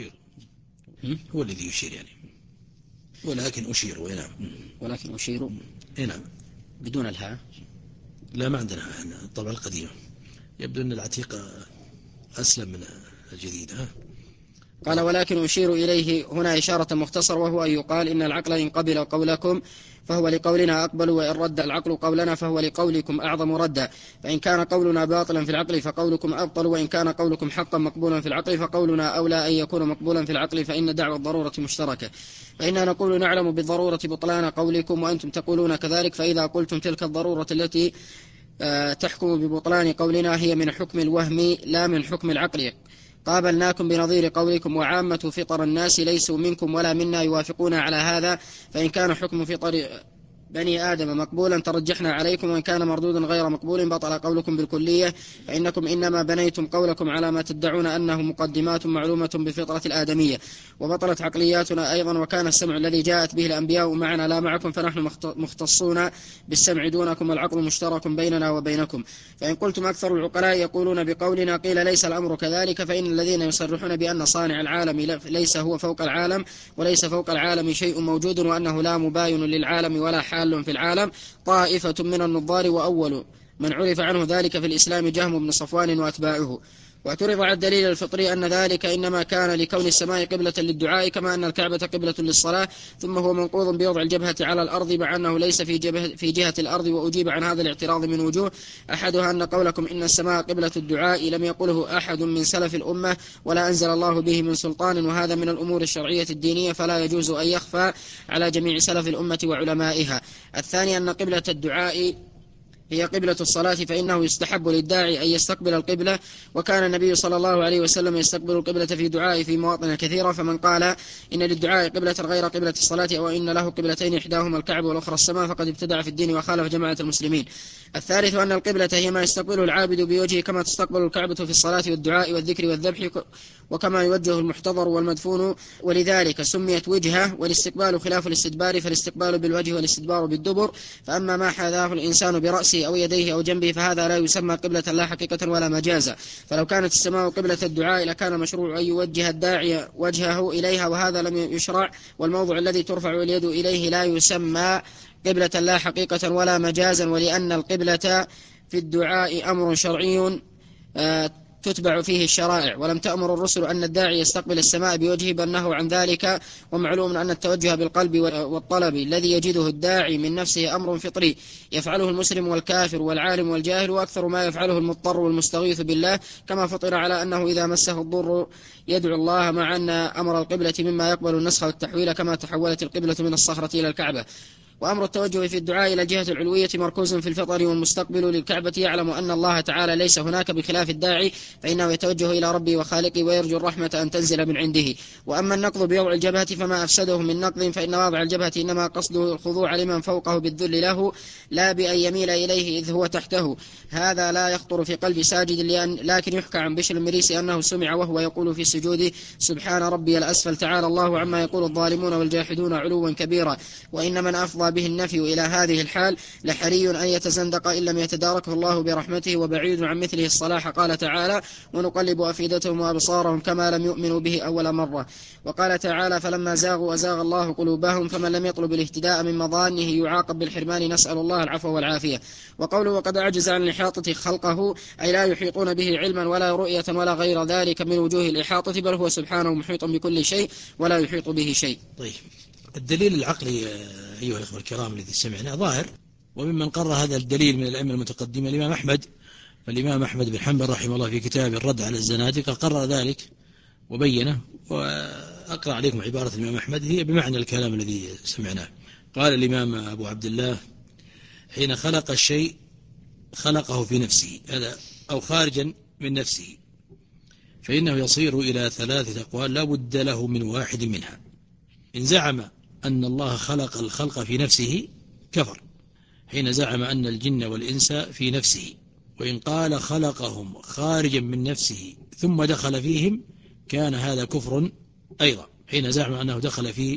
هو الذي يشير يعني، ولكن أشير ونعم ولكن أشير نعم بدون الهاء. لا ما عندنا الطبعة القديمة، يبدو أن العتيقة أسلم من الجديد. ها قال: ولكن أشير إليه هنا إشارة مختصرة، وهو أن يقال إن العقل إن قبل قولكم فهو لقولنا أقبل، وإن رد العقل قولنا فهو لقولكم أعظم ردا. فإن كان قولنا باطلا في العقل فقولكم أبطل، وإن كان قولكم حقا مقبولا في العقل فقولنا أولى أن يكون مقبولا في العقل، فإن دعوى الضرورة مشتركة. فإننا نقول نعلم بالضرورة بطلان قولكم وأنتم تقولون كذلك، فإذا قلتم تلك الضرورة التي تحكم ببطلان قولنا هي من حكم الوهم لا من حكم العقل، قابلناكم بنظير قولكم، وعامة فطر الناس ليسوا منكم ولا منا يوافقون على هذا. فإن كان حكم فطر بني آدم مقبولا ترجحنا عليكم، وإن كان مردودا غير مقبول بطل قولكم بالكلية، فإنكم إنما بنيتم قولكم على ما تدعون أنه مقدمات معلومة بفطرة الآدمية، وبطلت عقلياتنا أيضا. وكان السمع الذي جاءت به الأنبياء معنا لا معكم، فنحن مختصون بالسمع دونكم، والعقل مشترك بيننا وبينكم. فإن قلتم أكثر العقلاء يقولون بقولنا قيل ليس الأمر كذلك، فإن الذين يصرحون بأن صانع العالم ليس هو فوق العالم، وليس فوق العالم شيء موجود، وأنه لا مباين للعالم ولا حال في العالم، طائفة من النظار، وأول من عرف عنه ذلك في الإسلام جهم بن صفوان وأتباعه. واعترض على الدليل الفطري أن ذلك إنما كان لكون السماء قبلة للدعاء، كما أن الكعبة قبلة للصلاة، ثم هو منقوض بوضع الجبهة على الأرض، مع أنه ليس في, جبهة في جهة الأرض. وأجيب عن هذا الاعتراض من وجوه: أحدها أن قولكم إن السماء قبلة الدعاء لم يقله أحد من سلف الأمة، ولا أنزل الله به من سلطان، وهذا من الأمور الشرعية الدينية، فلا يجوز أن يخفى على جميع سلف الأمة وعلمائها. الثاني أن قبلة الدعاء هي قبلة الصلاة، فإنه يستحب للداعي أن يستقبل القبلة، وكان النبي صلى الله عليه وسلم يستقبل القبلة في دعائه في مواطن كثيرة. فمن قال إن للدعاء قبلة غير قبلة الصلاة، أو إن له قبلتين إحداهما الكعب والأخرى السماء، فقد ابتدع في الدين وخالف جماعة المسلمين. الثالث أن القبلة هي ما يستقبله العابد بوجهه، كما تستقبل الكعبة في الصلاة والدعاء والذكر والذبح، وكما يوجه المحتضر والمدفون، ولذلك سميت وجهة. والاستقبال خلاف الاستدبار، فالاستقبال بالوجه والاستدبار بالدبر. فأما ما حذاه الإنسان برأسه أو يديه أو جنبه فهذا لا يسمى قبلة لا حقيقة ولا مجازا. فلو كانت السماء قبلة الدعاء لكان مشروع أن يوجه الداعي وجهه إليها، وهذا لم يشرع. والموضع الذي ترفع اليد إليه لا يسمى قبلة لا حقيقة ولا مجازا، ولأن القبلة في الدعاء أمر شرعي تتبع فيه الشرائع، ولم تأمر الرسل أن الداعي يستقبل السماء بوجهه بل نهوا عن ذلك. ومعلوم أن التوجه بالقلب والطلب الذي يجده الداعي من نفسه أمر فطري يفعله المسلم والكافر والعالم والجاهل، وأكثر ما يفعله المضطر والمستغيث بالله، كما فطر على أنه إذا مسه الضر يدعو الله، مع أن أمر القبلة مما يقبل النسخ والتحويل، كما تحولت القبلة من الصخرة إلى الكعبة. وأمر التوجه في الدعاء إلى جهة العلوية مركوز في الفطر، والمستقبل للكعبة يعلم أن الله تعالى ليس هناك بخلاف الداعي، فإنه يتوجه إلى ربي وخالقي ويرجو الرحمة أن تنزل من عنده. وأما النقض بوضع الجبهة فما أفسده من نقض، فإن وضع الجبهة إنما قصده الخضوع لمن فوقه بالذل له، لا بأن يميل إليه إذ هو تحته. هذا لا يخطر في قلب ساجد، لأن لكن يحكى عن بشر المريسي أنه سمع وهو يقول في سجوده: سبحان ربي الأسفل، تعالى الله عما يقول الظالمون والجاحدون علوا كبيرا. وإن من أفضى به النفي إلى هذه الحال لحري أن يتزندق إن لم يتداركه الله برحمته، وبعيد عن مثله الصلاح. قال تعالى: ونقلب أفئدتهم وأبصارهم كما لم يؤمنوا به أول مرة. وقال تعالى: فلما زاغوا أزاغ الله قلوبهم، فمن لم يطلب الاهتداء من مظانه يعاقب بالحرمان، نسأل الله العفو والعافية. وقوله: وقد عجز عن الإحاطة خلقه، أي لا يحيطون به علما ولا رؤية ولا غير ذلك من وجوه الإحاطة، بل هو سبحانه محيط بكل شيء ولا يحيط به شيء. طيب، الدليل العقلي أيها الأخوة الكرام الذي سمعنا ظاهر، وممن قرر هذا الدليل من الأئمة المتقدمة الإمام أحمد. فالإمام أحمد بن حنبل رحمه الله في كتاب الرد على الزنادقة قرر ذلك وبينه، وأقرأ عليكم عبارة الإمام أحمد هي بمعنى الكلام الذي سمعناه. قال الإمام أبو عبد الله: حين خلق الشيء خلقه في نفسه، هذا أو خارجا من نفسه، فإنه يصير إلى ثلاثة أقوال لا بد له من واحد منها. إن زعم أن الله خلق الخلق في نفسه كفر، حين زعم أن الجن والإنس في نفسه. وإن قال خلقهم خارجا من نفسه ثم دخل فيهم كان هذا كفر أيضا، حين زعم أنه دخل في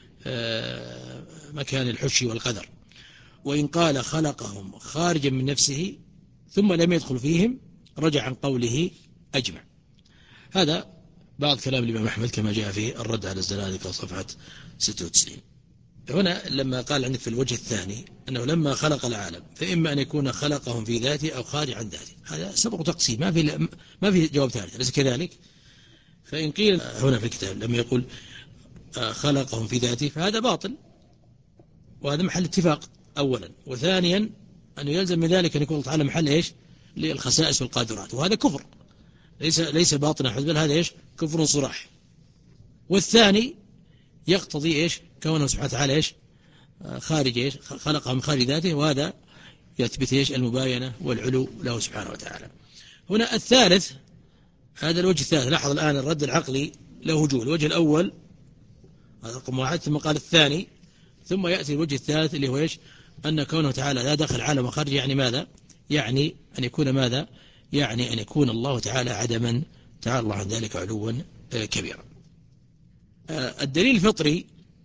مكان الحش والقدر. وإن قال خلقهم خارجا من نفسه ثم لم يدخل فيهم رجع عن قوله أجمع. هذا بعض كلام الإمام أحمد كما جاء في الرد على الزنادقة صفحة ستة وتسعين. هنا لما قال عندك في الوجه الثاني أنه لما خلق العالم فإما أن يكون خلقهم في ذاته أو خارج عن ذاته، هذا سبق تقسيم، ما في ما في جواب ثالث، أليس كذلك؟ فإن قيل هنا في الكتاب لما يقول خلقهم في ذاته فهذا باطل، وهذا محل اتفاق أولا. وثانيا أنه يلزم من ذلك أن يكون الله تعالى محل إيش؟ للخسائس والقادرات، وهذا كفر ليس ليس باطنا حسب، بل هذا إيش؟ كفر صراح. والثاني يقتضي إيش؟ كونه سبحانه وتعالى إيش؟ خارج إيش؟ خلقهم من خارج ذاته، وهذا يثبت إيش؟ المباينة والعلو له سبحانه وتعالى. هنا الثالث، هذا الوجه الثالث. لاحظ الآن الرد العقلي له وجوه. الوجه الأول هذا رقم واحد، ثم قال الثاني، ثم يأتي الوجه الثالث اللي هو إيش؟ أن كونه تعالى لا داخل عالم وخارج، يعني ماذا؟ يعني أن يكون ماذا؟ يعني أن يكون الله تعالى عدما، تعالى الله عن ذلك علوا كبيرا. الدليل الفطري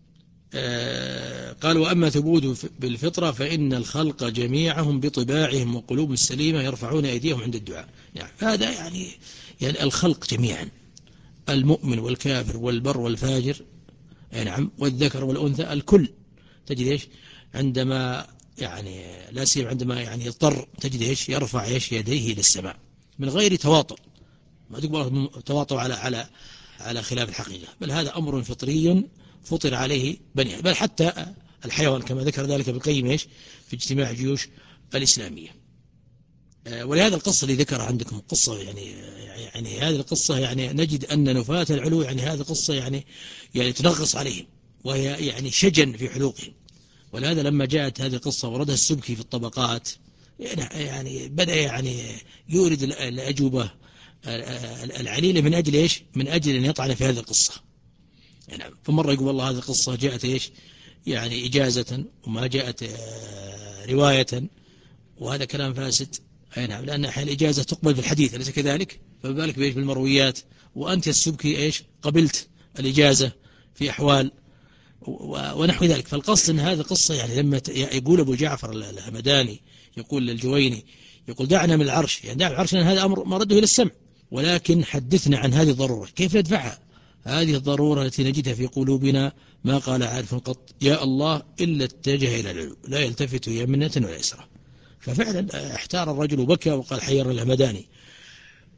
قال: وأما ثبوت بالفطرة فإن الخلق جميعهم بطباعهم وقلوب السليمة يرفعون أيديهم عند الدعاء. يعني هذا يعني, يعني الخلق جميعا، المؤمن والكافر والبر والفاجر، نعم، والذكر والأنثى، الكل تجد إيش؟ عندما يعني لا سيما عندما يعني يضطر تجد إيش؟ يرفع إيش؟ يديه إلى السماء من غير تواطؤ، ما تقبل تواطؤ على على على خلاف الحقيقة، بل هذا أمر فطري فطر عليه بني، بل حتى الحيوان كما ذكر ذلك ابن القيم إيش؟ في اجتماع جيوش الإسلامية. ولهذا القصة اللي ذكر عندكم قصة يعني يعني هذه القصة يعني نجد أن نفاة العلو يعني هذه القصة يعني يعني تنغص عليهم، وهي يعني شجن في حلوقهم. ولهذا لما جاءت هذه القصة وردها السبكي في الطبقات يعني بدأ يعني يورد الأجوبة العليلة من أجل إيش؟ من أجل أن يطعن في هذه القصة. يعني فمرة يقول والله هذه القصة جاءت إيش؟ يعني إجازة وما جاءت رواية، وهذا كلام فاسد. أي نعم، لأن أحيانا الإجازة تقبل بالحديث أليس كذلك؟ فبالك بإيش؟ بالمرويات. وأنت السبكي إيش؟ قبلت الإجازة في أحوال ونحو ذلك. فالقصد أن هذه القصة يعني لما يقول أبو جعفر الهمداني يقول للجويني يقول دعنا من العرش، يعني دعنا من العرش، هذا أمر مرده إلى السمع، ولكن حدثنا عن هذه الضرورة كيف ندفعها. هذه الضرورة التي نجدها في قلوبنا ما قال عارف قط يا الله إلا اتجه إلى العلو لا يلتفت يمنة ولا يسرى. ففعلا احتار الرجل وبكى وقال حيرنا الهمداني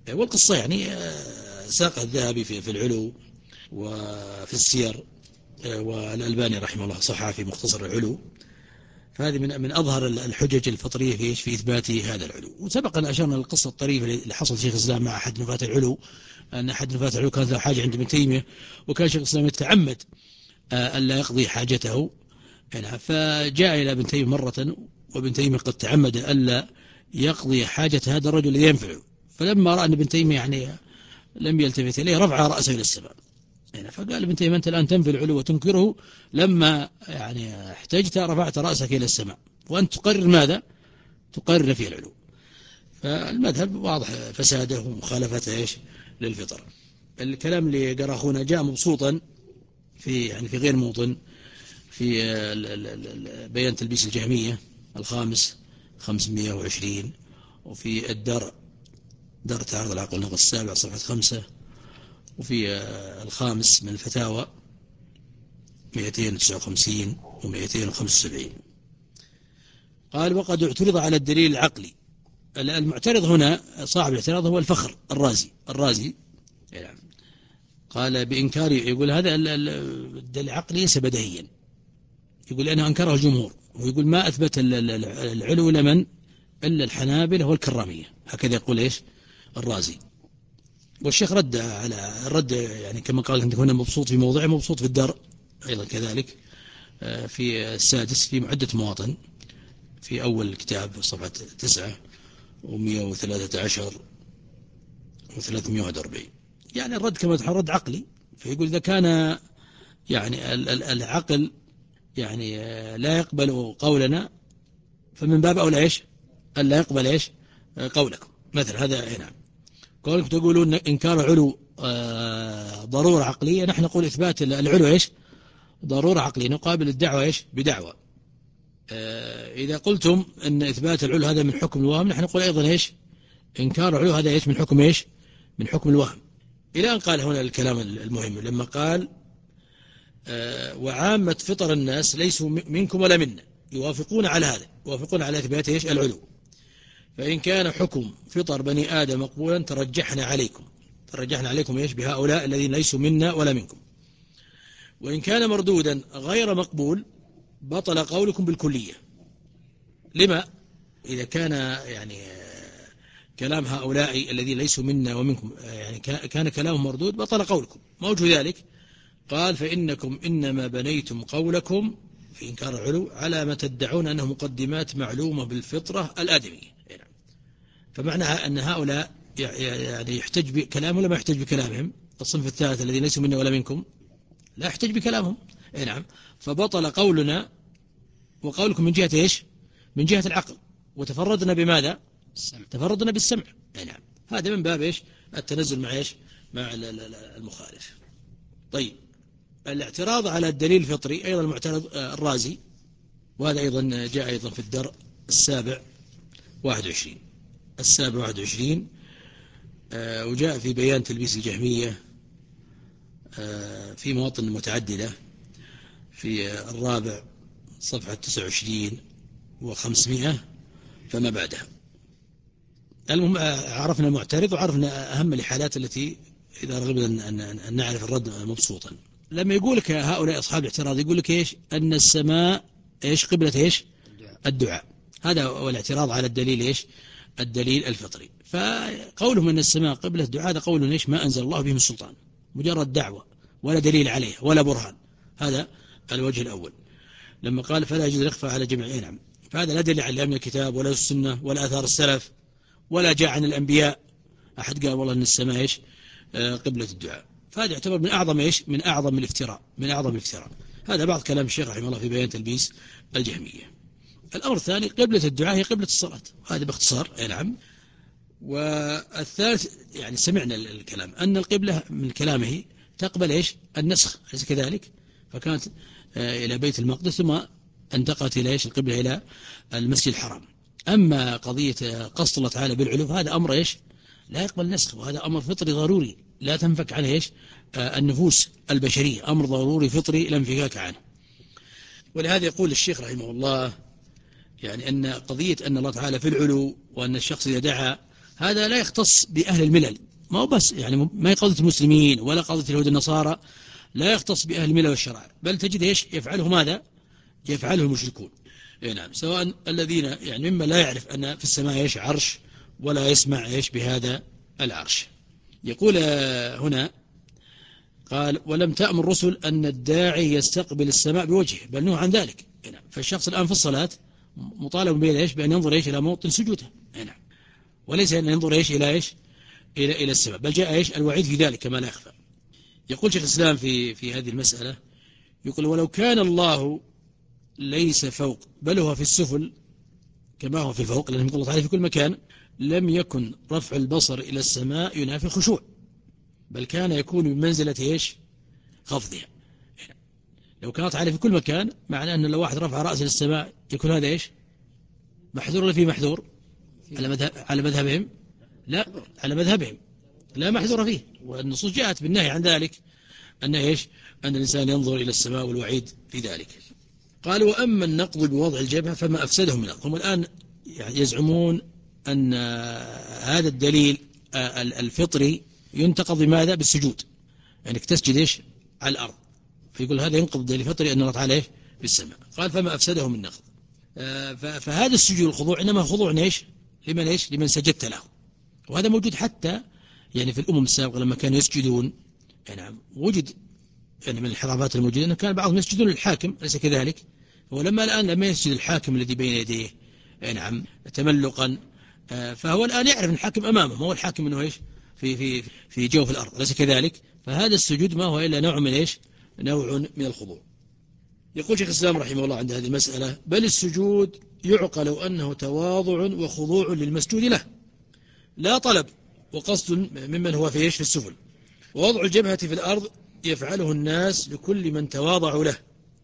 والقصة يعني ساق الذهبي في العلو وفي السير، والألباني رحمه الله صححه في مختصر العلو. فهذه من من أظهر الحجج الفطرية في في إثبات هذا العلو. وسبق أن أشرنا للقصة الطريفة اللي حصل شيخ الإسلام مع أحد نفاة العلو، أن أحد نفاة العلو كانت له حاجة عند ابن تيمية، وكان شيخ الإسلام يتعمد ألا يقضي حاجته، فجاء إلى ابن تيمية مرة وابن تيمية قد تعمد ألا يقضي حاجة هذا الرجل الذي ينفعه، فلما رأى أن ابن تيمية يعني لم يلتفت إليه رفع رأسه إلى السماء. فقال ابن تيمية أنت الآن تنفي العلو وتنكره، لما يعني احتجت رفعت رأسك إلى السماء، وأنت تقرر ماذا؟ تقرر في العلو. فالمذهب واضح فساده ومخالفته إيش للفطر. الكلام اللي قرأ أخونا جاء مبسوطا في يعني في غير موطن في بيان تلبيس الجهمية الخامس خمسمائة وعشرين، وفي الدرء درء تعارض العقل والنقل السابع صفحة خمسة، وفي الخامس من الفتاوى مئتين وتسعة وخمسين ومئتين وخمسة وسبعين. قال وقد اعترض على الدليل العقلي. المعترض هنا صاحب الاعتراض هو الفخر الرازي الرازي يعني قال بإنكار، يقول هذا الدليل العقلي ليس بديهيا، يقول أنه أنكره الجمهور، ويقول ما أثبت العلو لمن إلا الحنابلة والكرامية، هكذا يقول إيش الرازي. والشيخ رد على الرد يعني كما قال أنت هنا مبسوط في موضوع، مبسوط في الدار أيضا كذلك في السادس في معدة مواطن في أول الكتاب صفحة تسعة ومئة وثلاثة عشر وثلاثمائة وواحد وأربعين. يعني الرد كما تحول رد عقلي، فيقول إذا كان يعني العقل يعني لا يقبل قولنا، فمن باب أولى إيش ألا يقبل إيش قولكم. مثل هذا نعم، قولكم تقولون إنكار علو ضرورة عقلية، نحن نقول إثبات العلو إيش ضرورة عقلية، نقابل الدعوة إيش بدعوة. إذا قلتم أن إثبات العلو هذا من حكم الوهم، نحن نقول أيضا إيش إنكار العلو هذا إيش من حكم إيش من حكم الوهم. إلى أن قال هنا الكلام المهم لما قال وعامة فطر الناس ليسوا منكم ولا منا، يوافقون على هذا، يوافقون على إثبات إيش العلو. فإن كان حكم فطر بني آدم مقبولا ترجحنا عليكم، ترجحنا عليكم إيش بهؤلاء الذين ليسوا منا ولا منكم. وإن كان مردودا غير مقبول بطل قولكم بالكلية. لما؟ إذا كان يعني كلام هؤلاء الذين ليسوا منا ومنكم يعني كان كلامهم مردود بطل قولكم. ما وجه ذلك؟ قال فإنكم إنما بنيتم قولكم في إنكار العلو على ما تدعون أنه مقدمات معلومة بالفطرة الآدمية. فمعنى أن هؤلاء يعني يحتج بكلامهم ولا ما يحتج بكلامهم؟ الصنف الثالث الذين ليسوا منا ولا منكم لا يحتج بكلامهم. نعم، فبطل قولنا وقولكم من جهة إيش؟ من جهة العقل، وتفردنا بماذا؟ السمع. تفردنا بالسمع. نعم، هذا من باب إيش التنزل مع إيش مع المخالف. طيب، الاعتراض على الدليل الفطري أيضا المعترض الرازي، وهذا أيضا جاء أيضا في الدرء السابع واحد وعشرين السابع واحد وعشرين آه وجاء في بيان تلبيس الجهمية آه في مواطن متعددة في الرابع صفحة تسعة وعشرين وخمسمائة فما بعدها. المهم عرفنا المعترض وعرفنا أهم الحالات التي إذا رغبنا أن نعرف الرد مبسوطا. لما يقول لك هؤلاء أصحاب الاعتراض يقول لك إيش أن السماء إيش قبلة إيش الدعاء، هذا هو الاعتراض على الدليل إيش الدليل الفطري. فقولهم أن السماء قبلة الدعاء هذا قول إيش ما أنزل الله به من سلطان، مجرد دعوة ولا دليل عليه ولا برهان. هذا الوجه الأول. لما قال فلا يجوز الإخفاء على جميع نعم، فهذا لا دليل على من الكتاب ولا السنة ولا آثار السلف ولا جاء عن الأنبياء أحد قال والله أن السماء إيش قبلة الدعاء. فهذا يعتبر من أعظم إيش من أعظم الافتراء من أعظم الافتراء. هذا بعض كلام الشيخ رحمه الله في بيان تلبيس الجهمية. الأمر الثاني قبلة الدعاء هي قبلة الصلاة، هذا باختصار. نعم. والثالث يعني سمعنا الكلام أن القبلة من كلامه تقبل إيش النسخ، أليس كذلك؟ فكانت إلى بيت المقدس ثم انتقلت إلى إيش القبلة إلى المسجد الحرام. أما قضية قصد الله تعالى بالعلو هذا أمر إيش لا يقبل نسخ، وهذا أمر فطري ضروري لا تنفك عنه إيش آه النفوس البشرية، أمر ضروري فطري لا انفكاك عنه. ولهذا يقول الشيخ رحمه الله يعني أن قضية أن الله تعالى في العلو وأن الشخص إذا دعا هذا لا يختص بأهل الملل، ما هو بس يعني ما هي قضية المسلمين ولا قضية اليهود النصارى، لا يختص بأهل الملل والشرائع، بل تجد إيش يفعله ماذا؟ يفعله المشركون. نعم، سواء الذين يعني مما لا يعرف أن في السماء إيش عرش ولا يسمع إيش بهذا العرش. يقول هنا قال ولم تأمر الرسل أن الداعي يستقبل السماء بوجهه، بل نهى عن ذلك. نعم، فالشخص الآن في الصلاة مطالب بين إيش بأن ينظر إيش إلى موطن سجوده، نعم، وليس أن ينظر إيش إلى إيش إلى إلى السماء، بل جاء إيش الوعيد في ذلك كما لا يخفى. يقول شيخ الإسلام في في هذه المسألة، يقول ولو كان الله ليس فوق بل هو في السفل كما هو في الفوق، لأنه الله تعالى في كل مكان، لم يكن رفع البصر إلى السماء ينافي الخشوع، بل كان يكون بمنزلة إيش خفضها. لو كانت تعالى في كل مكان، معناه أن لو واحد رفع رأسه للسماء يكون هذا إيش محذور ولا في محذور؟ على مذهب على مذهبهم لا، على مذهبهم لا محذور فيه، والنصوص جاءت بالنهي عن ذلك، أن إيش أن الإنسان ينظر إلى السماء والوعيد في ذلك. قال وأما النقض بوضع الجبهة فما أفسده من الأرض. هم الآن يعني يزعمون أن هذا الدليل الفطري ينتقض بماذا؟ بالسجود، يعني تسجد إيش على الأرض، فيقول هذا ينقض الدليل الفطري أن الله تعالى إيش في السماء. قال فما أفسده من نقض. فهذا السجود الخضوع إنما خضوع إيش لمن إيش لمن سجدت له، وهذا موجود حتى يعني في الأمم السابقة لما كانوا يسجدون، يعني وجد يعني من الحرابات الموجودة أن كان بعضهم يسجدون للحاكم، أليس كذلك؟ ولما الآن لما يسجد الحاكم الذي بين يديه نعم تملقا، فهو الآن يعرف الحاكم أمامه، ما هو الحاكم أنه إيش في في في جوف الأرض، أليس كذلك؟ فهذا السجود ما هو إلا نوع من إيش نوع من الخضوع. يقول شيخ الإسلام رحمه الله عند هذه المسألة بل السجود يعقل أنه تواضع وخضوع للمسجود له، لا طلب وقصد ممن هو في إيش في السفل. ووضع الجبهة في الأرض يفعله الناس لكل من تواضعوا له،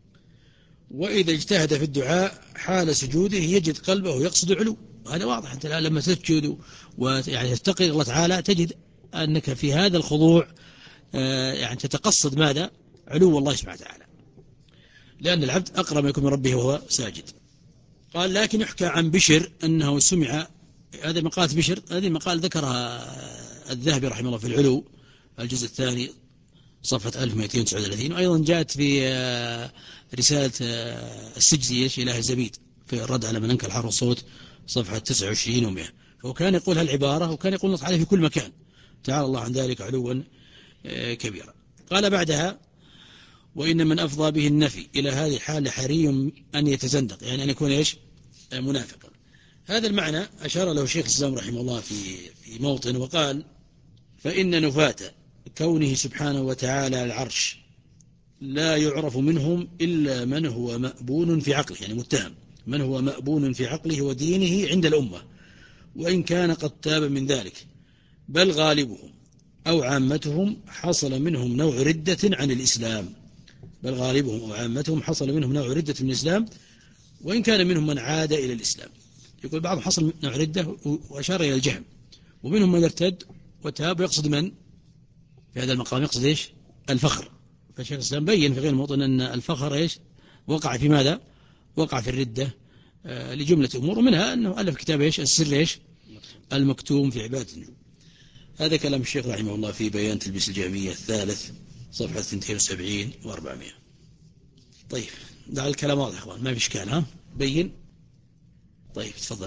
وإذا اجتهد في الدعاء حال سجوده يجد قلبه يقصد علو. هذا واضح، أنت لما تسجد ويعني تستقر الله تعالى تجد أنك في هذا الخضوع يعني تتقصد ماذا؟ علو الله سبحانه وتعالى، لأن العبد أقرب يكون من ربه وهو ساجد. قال لكن يحكى عن بشر أنه سمع، هذا مقالة بشر، هذه مقال ذكرها الذهبي رحمه الله في العلو الجزء الثاني صفحة ألف ومئتين وتسعة وثلاثين، وأيضا جاءت في رسالة السجزي إله الزبيد في الرد على من أنكر الحرف والصوت صفحة تسعة وعشرين ومئة. فهو كان يقول هالعبارة، وكان يقول الله تعالى في كل مكان، تعالى الله عن ذلك علوا كبيرا. قال بعدها وإن من أفضى به النفي إلى هذه الحالة حري أن يتزندق، يعني أن يكون إيش منافقا. هذا المعنى أشار له شيخ الإسلام رحمه الله في في موطن، وقال فإن نفاة كونه سبحانه وتعالى العرش لا يعرف منهم إلا من هو مأبون في عقله، يعني متهم من هو مأبون في عقله ودينه عند الأمة، وإن كان قد تاب من ذلك، بل غالبهم أو عامتهم حصل منهم نوع ردة عن الإسلام، بل غالبهم أو عامتهم حصل منهم نوع ردة من الإسلام، وإن كان منهم من عاد إلى الإسلام. يقول بعضهم حصل نوع ردة وأشار إلى الجهم، ومنهم من ارتد وتاب، ويقصد من في هذا المقام يقصد إيش الفخر. فالشيخ الإسلام بين في غير الموطن أن الفخر إيش وقع في ماذا؟ وقع في الردة آه لجملة أمور، ومنها أنه ألف كتاب إيش السر إيش المكتوم في عبادة النجوم. هذا كلام الشيخ رحمه الله في بيان تلبيس الجهمية الثالث صفحة اثنين وسبعين وأربعمائة. طيب دع الكلام واضح أخوان، ما في إشكال، ها بين. طيب تفضل.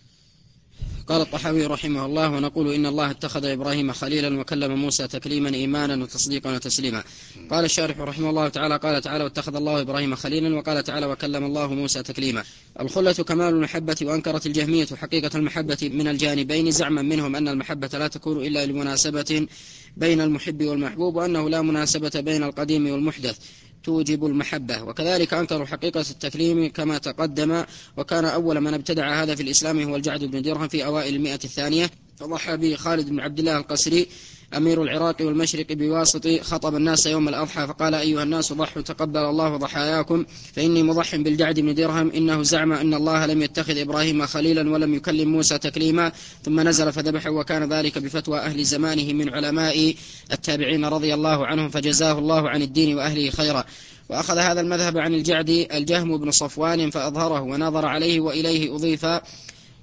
قال الطحاوي رحمه الله ونقول إن الله اتخذ إبراهيم خليلا وكلم موسى تكليما إيمانا وتصديقا وتسليما. قال الشارح رحمه الله تعالى قال تعالى واتخذ الله إبراهيم خليلا، وقال تعالى وكلم الله موسى تكليما. الخلة كمال المحبة، وأنكرت الجهمية حقيقة المحبة من الجانبين، زعما منهم أن المحبة لا تكون إلا لمناسبة بين المحب والمحبوب، وأنه لا مناسبة بين القديم والمحدث توجب المحبة، وكذلك أنكروا حقيقة التكليم كما تقدم. وكان أول من ابتدع هذا في الإسلام هو الجعد بن درهم في أوائل المئة الثانية، فضحى به خالد بن عبد الله القسري أمير العراق والمشرق بواسط، خطب الناس يوم الأضحى فقال أيها الناس ضحوا تقبل الله ضحاياكم، فإني مضح بالجعد بن درهم إنه زعم أن الله لم يتخذ إبراهيم خليلا ولم يكلم موسى تكليما، ثم نزل فذبح، وكان ذلك بفتوى أهل زمانه من علماء التابعين رضي الله عنهم، فجزاه الله عن الدين وأهله خيرا. وأخذ هذا المذهب عن الجعد الجهم بن صفوان فأظهره ونظر عليه، وإليه أضيف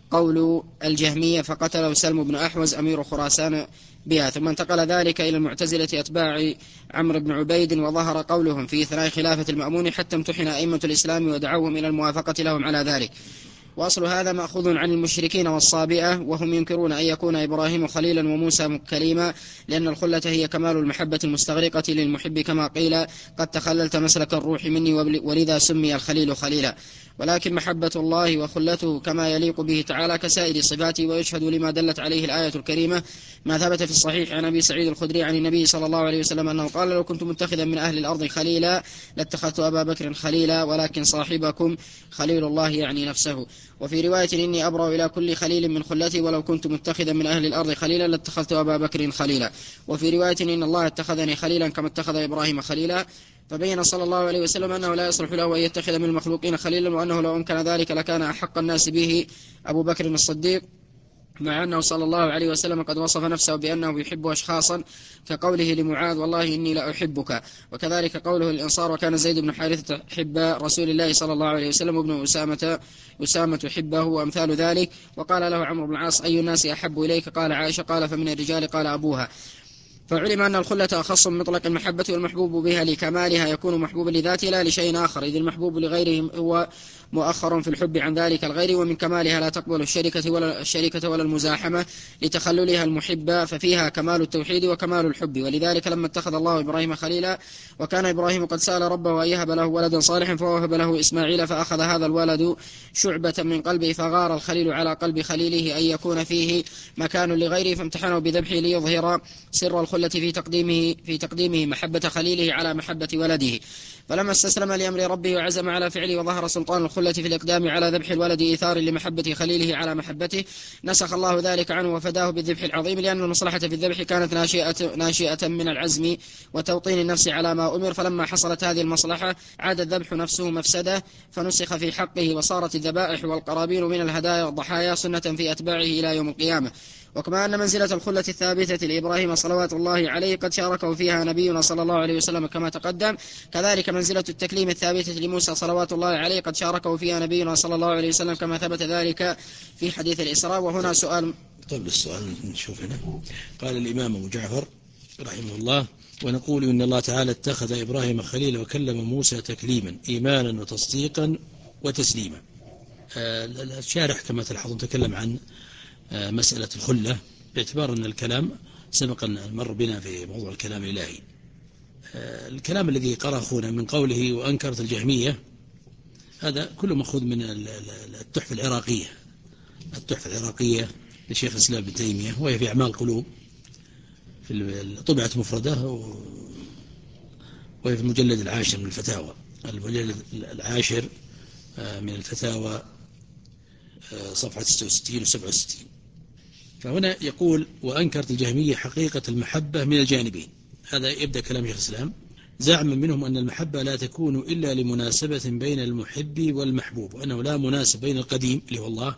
قول الجهمية فقتله سلم بن أحوز أمير خراسان بها. ثم انتقل ذلك إلى المعتزلة أتباع عمرو بن عبيد، وظهر قولهم في إثناء خلافة المأمون حتى امتحن أئمة الإسلام ودعوهم إلى الموافقة لهم على ذلك. وأصل هذا مأخوذ عن المشركين والصابئة، وهم ينكرون أن يكون إبراهيم خليلا وموسى كليما، لأن الخلة هي كمال المحبة المستغرقة للمحب، كما قيل قد تخللت مسلك الروح مني، ولذا سمي الخليل خليلا. ولكن محبة الله وخلته كما يليق به تعالى كسائر صفاته، ويشهد لما دلت عليه الآية الكريمة ما ثبت في الصحيح عن أبي سعيد الخدري عن النبي صلى الله عليه وسلم أنه قال: لو كنت متخذا من أهل الأرض خليلا لاتخذت أبا بكر خليلا، ولكن صاحبكم خليل الله يعني نفسه. وفي رواية: إني أبرأ إلى كل خليل من خلتي، ولو كنت متخذا من أهل الأرض خليلا لاتخذت أبا بكر خليلا. وفي رواية: إن الله اتخذني خليلا كما اتخذ إبراهيم خليلا. فبين صلى الله عليه وسلم أنه لا يصلح له أن يتخذ من المخلوقين خليلا، وأنه لو أمكن ذلك لكان أحق الناس به أبو بكر الصديق، مع أنه صلى الله عليه وسلم قد وصف نفسه بأنه يحب أشخاصا، كقوله لمعاذ: والله إني لأحبك. وكذلك قوله للأنصار: وكان زيد بن حارثة حب رسول الله صلى الله عليه وسلم، وابن أسامة أسامة حبه، وأمثال ذلك. وقال له عمرو بن العاص: أي الناس أحب إليك؟ قال: عائشة. قال: فمن الرجال؟ قال: أبوها. فعلم أن الخلة أخص من مطلق المحبة، والمحبوب بها لكمالها يكون محبوبا لذاته لا لشيء آخر، إذ المحبوب لغيره هو مؤخر في الحب عن ذلك الغير. ومن كمالها لا تقبل الشركة ولا, الشركة ولا المزاحمة لتخللها المحبة، ففيها كمال التوحيد وكمال الحب. ولذلك لما اتخذ الله إبراهيم خليلا، وكان إبراهيم قد سأل ربه أن يهب له ولدا صالحا، فوهب له إسماعيل، فأخذ هذا الولد شعبة من قلبه، فغار الخليل على قلب خليله أن يكون فيه مكان لغيره، فامتحنه بذبحه ليظهر سر الخلة في تقديمه, في تقديمه محبة خليله على محبة ولده. فلما استسلم لأمر ربه وعزم على فعله، وظهر سلطان الخلة في الإقدام على ذبح الولد إيثار لمحبة خليله على محبته، نسخ الله ذلك عنه وفداه بالذبح العظيم، لأن المصلحة في الذبح كانت ناشئة, ناشئة من العزم وتوطين النفس على ما أمر. فلما حصلت هذه المصلحة عاد الذبح نفسه مفسدة، فنسخ في حقه، وصارت الذبائح والقرابين من الهدايا والضحايا سنة في أتباعه إلى يوم القيامة. وكما أن منزلة الخلة الثابتة لإبراهيم صلوات الله عليه قد شاركه فيها نبينا صلى الله عليه وسلم كما تقدم، كذلك منزلة التكليم الثابتة لموسى صلوات الله عليه قد شاركه فيها نبينا صلى الله عليه وسلم كما ثبت ذلك في حديث الإسراء. وهنا سؤال. طيب السؤال نشوف هنا. قال الإمام أبو جعفر رحمه الله: ونقول إن الله تعالى اتخذ إبراهيم خليلا وكلم موسى تكليما إيمانا وتصديقا وتسليما. الشارح كما تلاحظون تكلم عن مسألة الخلة، باعتبار أن الكلام سبق أن مر بنا في موضوع الكلام الإلهي. الكلام الذي قرأ أخونا من قوله وأنكرت الجهمية، هذا كله مأخوذ من التحفة العراقية التحفة العراقية لشيخ الإسلام ابن تيمية، وهي في أعمال القلوب، في طبعة مفردة، وهي في المجلد العاشر من الفتاوى المجلد العاشر من الفتاوى صفحة ستة وستين و سبعة وستين. فهنا يقول: وأنكرت الجهمية حقيقة المحبة من الجانبين. هذا يبدأ كلام شيخ الإسلام: زعما منهم أن المحبة لا تكون إلا لمناسبة بين المحب والمحبوب، وأنه لا مناسب بين القديم اللي هو الله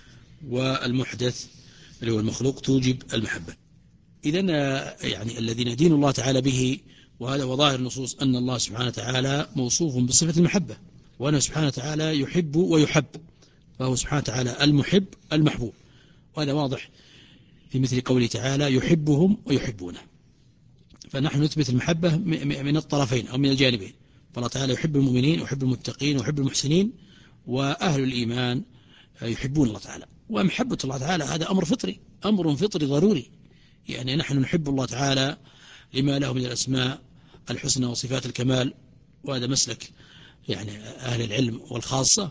والمحدث اللي هو المخلوق توجب المحبة. إذن يعني الذي ندين الله تعالى به، وهذا وظاهر النصوص، أن الله سبحانه وتعالى موصوف بصفة المحبة، وأنه سبحانه وتعالى يحب ويحب، فهو سبحانه وتعالى المحب المحبوب، وهذا واضح في مثل قوله تعالى: يحبهم ويحبونه. فنحن نثبت المحبة من الطرفين أو من الجانبين، فالله تعالى يحب المؤمنين ويحب المتقين ويحب المحسنين، وأهل الإيمان يحبون الله تعالى. ومحبة الله تعالى هذا أمر فطري أمر فطري ضروري، يعني نحن نحب الله تعالى لما له من الأسماء الحسنى وصفات الكمال، وهذا مسلك يعني أهل العلم والخاصة.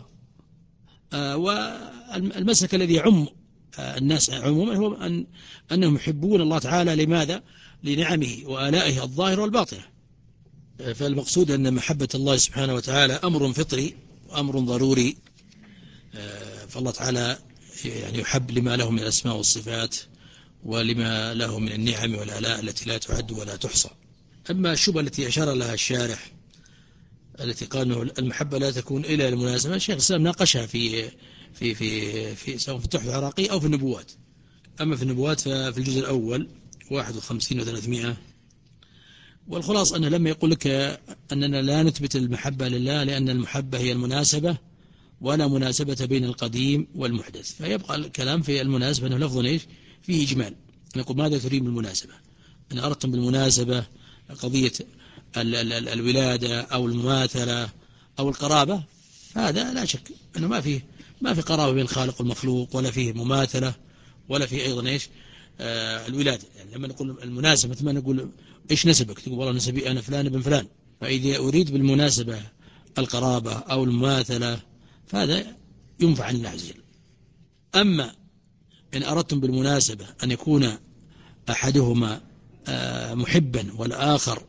والمسلك الذي يعم الناس عموما هو أن أنهم يحبون الله تعالى. لماذا؟ لنعمه وآلائه الظاهرة والباطنة. فالمقصود أن محبة الله سبحانه وتعالى أمر فطري وأمر ضروري، فالله تعالى يعني يحب لما له من الأسماء والصفات، ولما له من النعم والآلاء التي لا تعد ولا تحصى. أما الشبهة التي أشار لها الشارح التي قال المحبة لا تكون إلا المناسبة، الشيخ الإسلام ناقشها في في في في سواء في التحفة العراقية أو في النبوات. أما في النبوات ففي الجزء الأول واحد وخمسين وثلاثمائة. والخلاص أنه لما يقول لك أننا لا نثبت المحبة لله لأن المحبة هي المناسبة، ولا مناسبة بين القديم والمحدث. فيبقى الكلام في المناسبة أنه لفظ إيش فيه إجمال. نقول ماذا تريد بالمناسبة؟ إن أردتم بالمناسبة قضية ال ال ال الولادة أو المماثلة أو القرابة، هذا لا شك أنه ما فيه ما في قرابة بين الخالق والمخلوق، ولا فيه مماثلة، ولا فيه أيضا إيش آه الولادة. يعني لما نقول المناسبة مثل ما نقول إيش نسبك، تقول والله نسبي أنا فلان بن فلان. فإذا أريد بالمناسبة القرابة أو المماثلة فهذا ينفع عن الله عز وجل. أما إن أردتم بالمناسبة أن يكون أحدهما محبا والآخر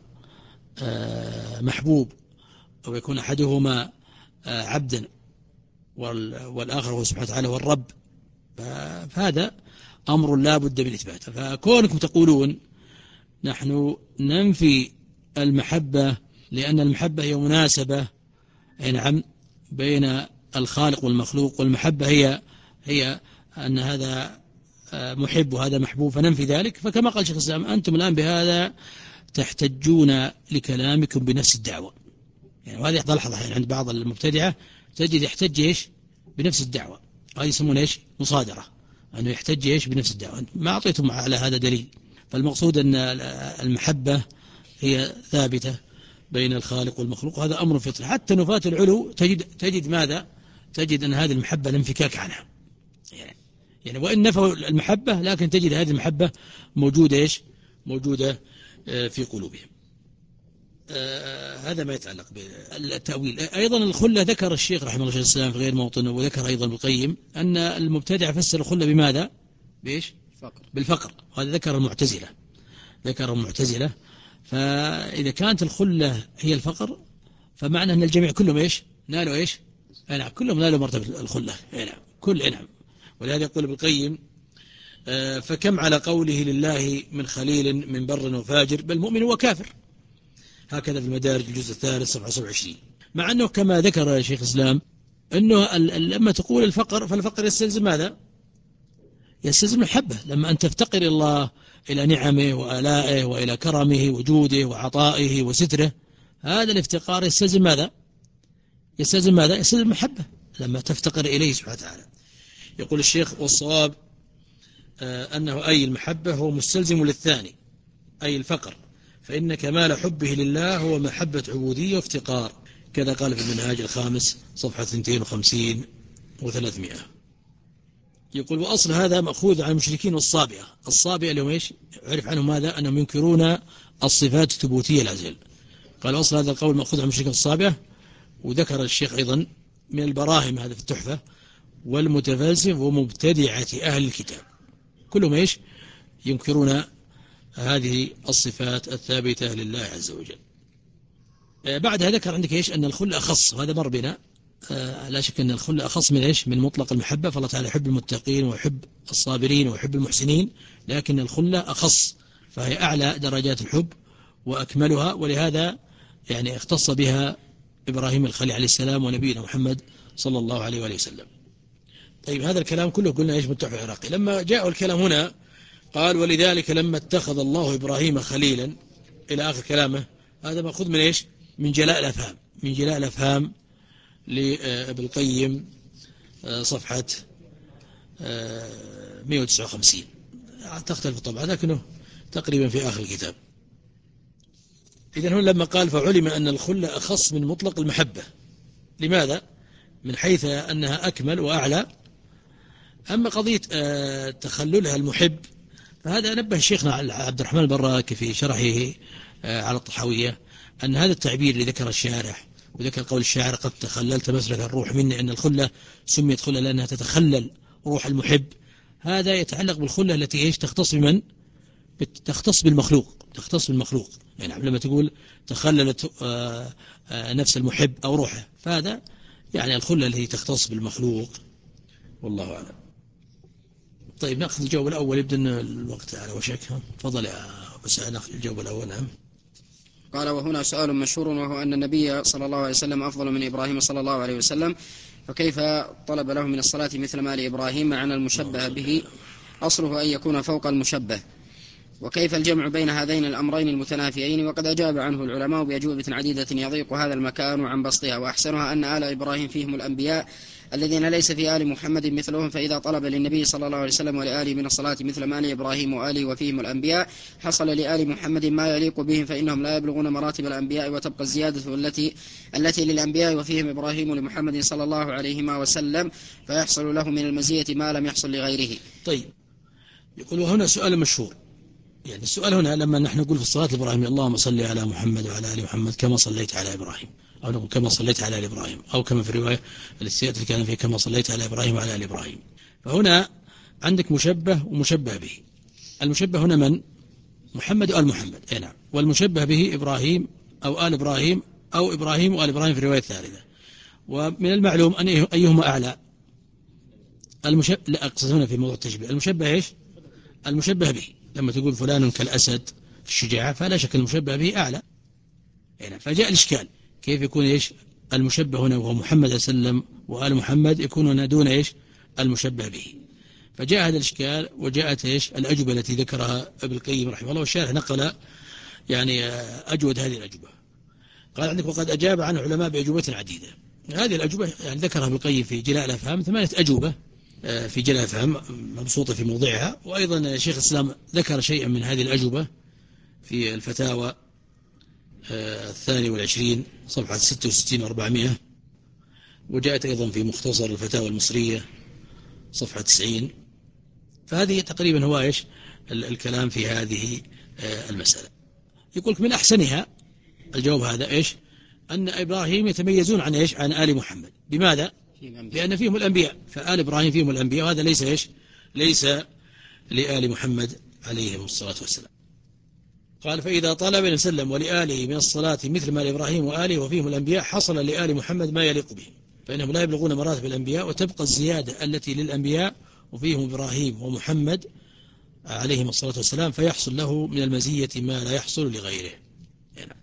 محبوب، أو يكون أحدهما عبدا والآخر هو سبحانه وتعالى هو الرب، فهذا أمر لا بد من إثباته. فكونكم تقولون نحن ننفي المحبة لأن المحبة هي مناسبة نعم بين الخالق والمخلوق، والمحبة هي هي أن هذا محب وهذا محبوب فننفي ذلك، فكما قال شيخ الإسلام أنتم الآن بهذا تحتجون لكلامكم بنفس الدعوة. يعني وهذه تلحظ يعني عند بعض المبتدعة تجد يحتج إيش بنفس الدعوة، هذه يسمون إيش مصادرة، أنه يحتج إيش بنفس الدعوة. ما أعطيتم على هذا دليل. فالمقصود أن المحبة هي ثابتة بين الخالق والمخلوق، هذا أمر فطري. حتى نفاة العلو تجد تجد ماذا؟ تجد أن هذه المحبة الانفكاك عنها، يعني, يعني وإن نفوا المحبة لكن تجد هذه المحبة موجودة إيش موجودة في قلوبهم. آه هذا ما يتعلق بالتأويل. أيضا الخلة ذكر الشيخ رحمه الله السلام في غير موطنه، وذكر أيضا بالقيم أن المبتدع فسر الخلة بماذا؟ بإيش؟ فقر. بالفقر. وهذا ذكر المعتزلة ذكر المعتزلة فإذا كانت الخلة هي الفقر فمعنى أن الجميع كلهم إيش نالوا إيش نعم كلهم نالوا مرتبة الخلة نعم كل نعم. ولهذا يقول بالقيم آه فكم على قوله لله من خليل من بر وفاجر بل مؤمن وكافر، هكذا في المدارج الجزء الثالث صفحة سبعة وعشرين. مع أنه كما ذكر شيخ الإسلام أنه لما تقول الفقر فالفقر يستلزم ماذا؟ يستلزم الحبة. لما أن تفتقر الله إلى نعمه وآلائه وإلى كرمه وجوده وعطائه وستره، هذا الافتقار يستلزم ماذا؟ يستلزم ماذا؟ يستلزم محبة لما تفتقر إليه سبحانه وتعالى. يقول الشيخ والصواب آه أنه أي المحبة هو مستلزم للثاني أي الفقر، فإن كمال حبه لله هو محبة عبودية وافتقار، كذا قال في المنهاج الخامس صفحة اثنين وخمسين وثلاثمائة. يقول وأصل هذا مأخوذ عن المشركين والصابئة. الصابئة اللي هم إيش عرف عنهم ماذا؟ أنهم ينكرون الصفات الثبوتية العزل. قال أصل هذا القول مأخوذ عن المشركين والصابئة. وذكر الشيخ أيضا من البراهم هذا في التحفة والمتفلسف ومبتدعة أهل الكتاب كلهم إيش ينكرون هذه الصفات الثابتة لله عز وجل. بعدها ذكر عندك إيش أن الخلة أخص، وهذا مر بنا لا شك أن الخلة أخص من إيش من مطلق المحبة، فالله تعالى يحب المتقين ويحب الصابرين ويحب المحسنين، لكن الخلة أخص فهي أعلى درجات الحب وأكملها، ولهذا يعني اختص بها إبراهيم الخليل عليه السلام ونبينا محمد صلى الله عليه وآله وسلم. طيب هذا الكلام كله قلنا إيش بالتحفة العراقي. لما جاء الكلام هنا قال ولذلك لما اتخذ الله إبراهيم خليلا إلى آخر كلامه، هذا مأخوذ من إيش من جلاء الأفهام من جلاء الأفهام لابن القيم صفحة مئة وتسعة وخمسين. تختلف طبعا لكنه تقريبا في آخر الكتاب. إذن هنا لما قال فعلم أن الخلة أخص من مطلق المحبة. لماذا؟ من حيث أنها أكمل وأعلى. أما قضية تخللها المحب فهذا نبه شيخنا عبد الرحمن البراك في شرحه على الطحاوية أن هذا التعبير اللي ذكر الشارح وذكر قول الشاعر قد تخللت مسلك الروح مني، أن الخلة سميت خلة لأنها تتخلل روح المحب، هذا يتعلق بالخلة التي إيش تختص بمن؟ تختص بالمخلوق تختص بالمخلوق يعني لما تقول تخللت نفس المحب أو روحه، فهذا يعني الخلة التي تختص بالمخلوق والله أعلم. طيب نأخذ الجواب الأول يبدأ الوقت على وشك. تفضل يا أسأل نأخذ الجواب الأول. نعم. قال وهنا سؤال مشهور وهو أن النبي صلى الله عليه وسلم أفضل من إبراهيم صلى الله عليه وسلم، فكيف طلب له من الصلاة مثل ما لإبراهيم مع أن المشبه به أصله أن يكون فوق المشبه، وكيف الجمع بين هذين الأمرين المتنافيين؟ وقد أجاب عنه العلماء بأجوبة عديدة يضيق هذا المكان عن بسطها، وأحسنها أن آل إبراهيم فيهم الأنبياء الذين ليس في آل محمد مثلهم، فإذا طلب للنبي صلى الله عليه وسلم ولآله من الصلاة مثل ما لإبراهيم وآله وفيهم الأنبياء حصل لآل محمد ما يليق بهم، فإنهم لا يبلغون مراتب الأنبياء، وتبقى الزيادة التي التي للأنبياء وفيهم إبراهيم لمحمد صلى الله عليه وسلم، فيحصل له من المزية ما لم يحصل لغيره. طيب، يقول هنا سؤال مشهور، يعني السؤال هنا لما نحن نقول في الصلاة الإبراهيمية اللهم صل على محمد وعلى آل محمد كما صليت على إبراهيم، أو نقول كما صليت على آل إبراهيم، أو كما في الرواية الاستيات اللي كان فيه كما صليت على إبراهيم وعلى آل إبراهيم. فهنا عندك مشبه ومشبه به. المشبه هنا من؟ محمد وآل محمد، أي نعم. والمشبه به إبراهيم أو آل إبراهيم أو إبراهيم وآل إبراهيم في الرواية الثالثة. ومن المعلوم أن أيهما أعلى؟ المشبه، لا أقصد هنا في موضوع التشبيه، المشبه إيش؟ المشبه به. لما تقول فلان كالأسد في الشجاعة فلا شك المشبه به أعلى. يعني فجاء الإشكال كيف يكون إيش المشبه هنا وهو محمد صلى الله عليه وسلم وآل محمد يكون هنا دون إيش المشبه به. فجاء هذا الإشكال وجاءت إيش الأجوبة التي ذكرها ابن القيم رحمه الله، والشارح نقل يعني أجود هذه الأجوبة. قال عندك وقد أجاب عن العلماء بأجوبة عديدة. هذه الأجوبة يعني ذكرها ابن القيم في جلاء الأفهام، ثمانية أجوبة في جلاء الأفهام مبسوطة في موضعها. وأيضا شيخ الإسلام ذكر شيئا من هذه الأجوبة في الفتاوى الثاني والعشرين صفحة ستة وستين وأربعمائة، وجاءت أيضا في مختصر الفتاوى المصرية صفحة تسعين. فهذه تقريبا هو إيش الكلام في هذه المسألة. يقول من أحسنها الجواب هذا إيش أن إبراهيم يتميزون عن إيش عن آل محمد. بماذا؟ لأن فيهم الأنبياء، فآل إبراهيم فيهم الأنبياء، وهذا ليس إيش ليس لآل محمد عليه الصلاة والسلام. قال فإذا طلب وسلم ولآله من الصلاة مثل ما لإبراهيم وآله وفيهم الأنبياء حصل لآل محمد ما يليق به، فإنهم لا يبلغون مراتب الأنبياء، وتبقى الزيادة التي للأنبياء وفيهم إبراهيم ومحمد عليهم الصلاة والسلام، فيحصل له من المزية ما لا يحصل لغيره. يعني.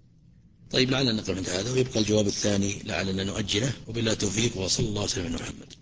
طيب لعلنا نقف عند هذا، ويبقى الجواب الثاني لعلنا نؤجله، وبالله التوفيق، وصلى الله وسلم على محمد.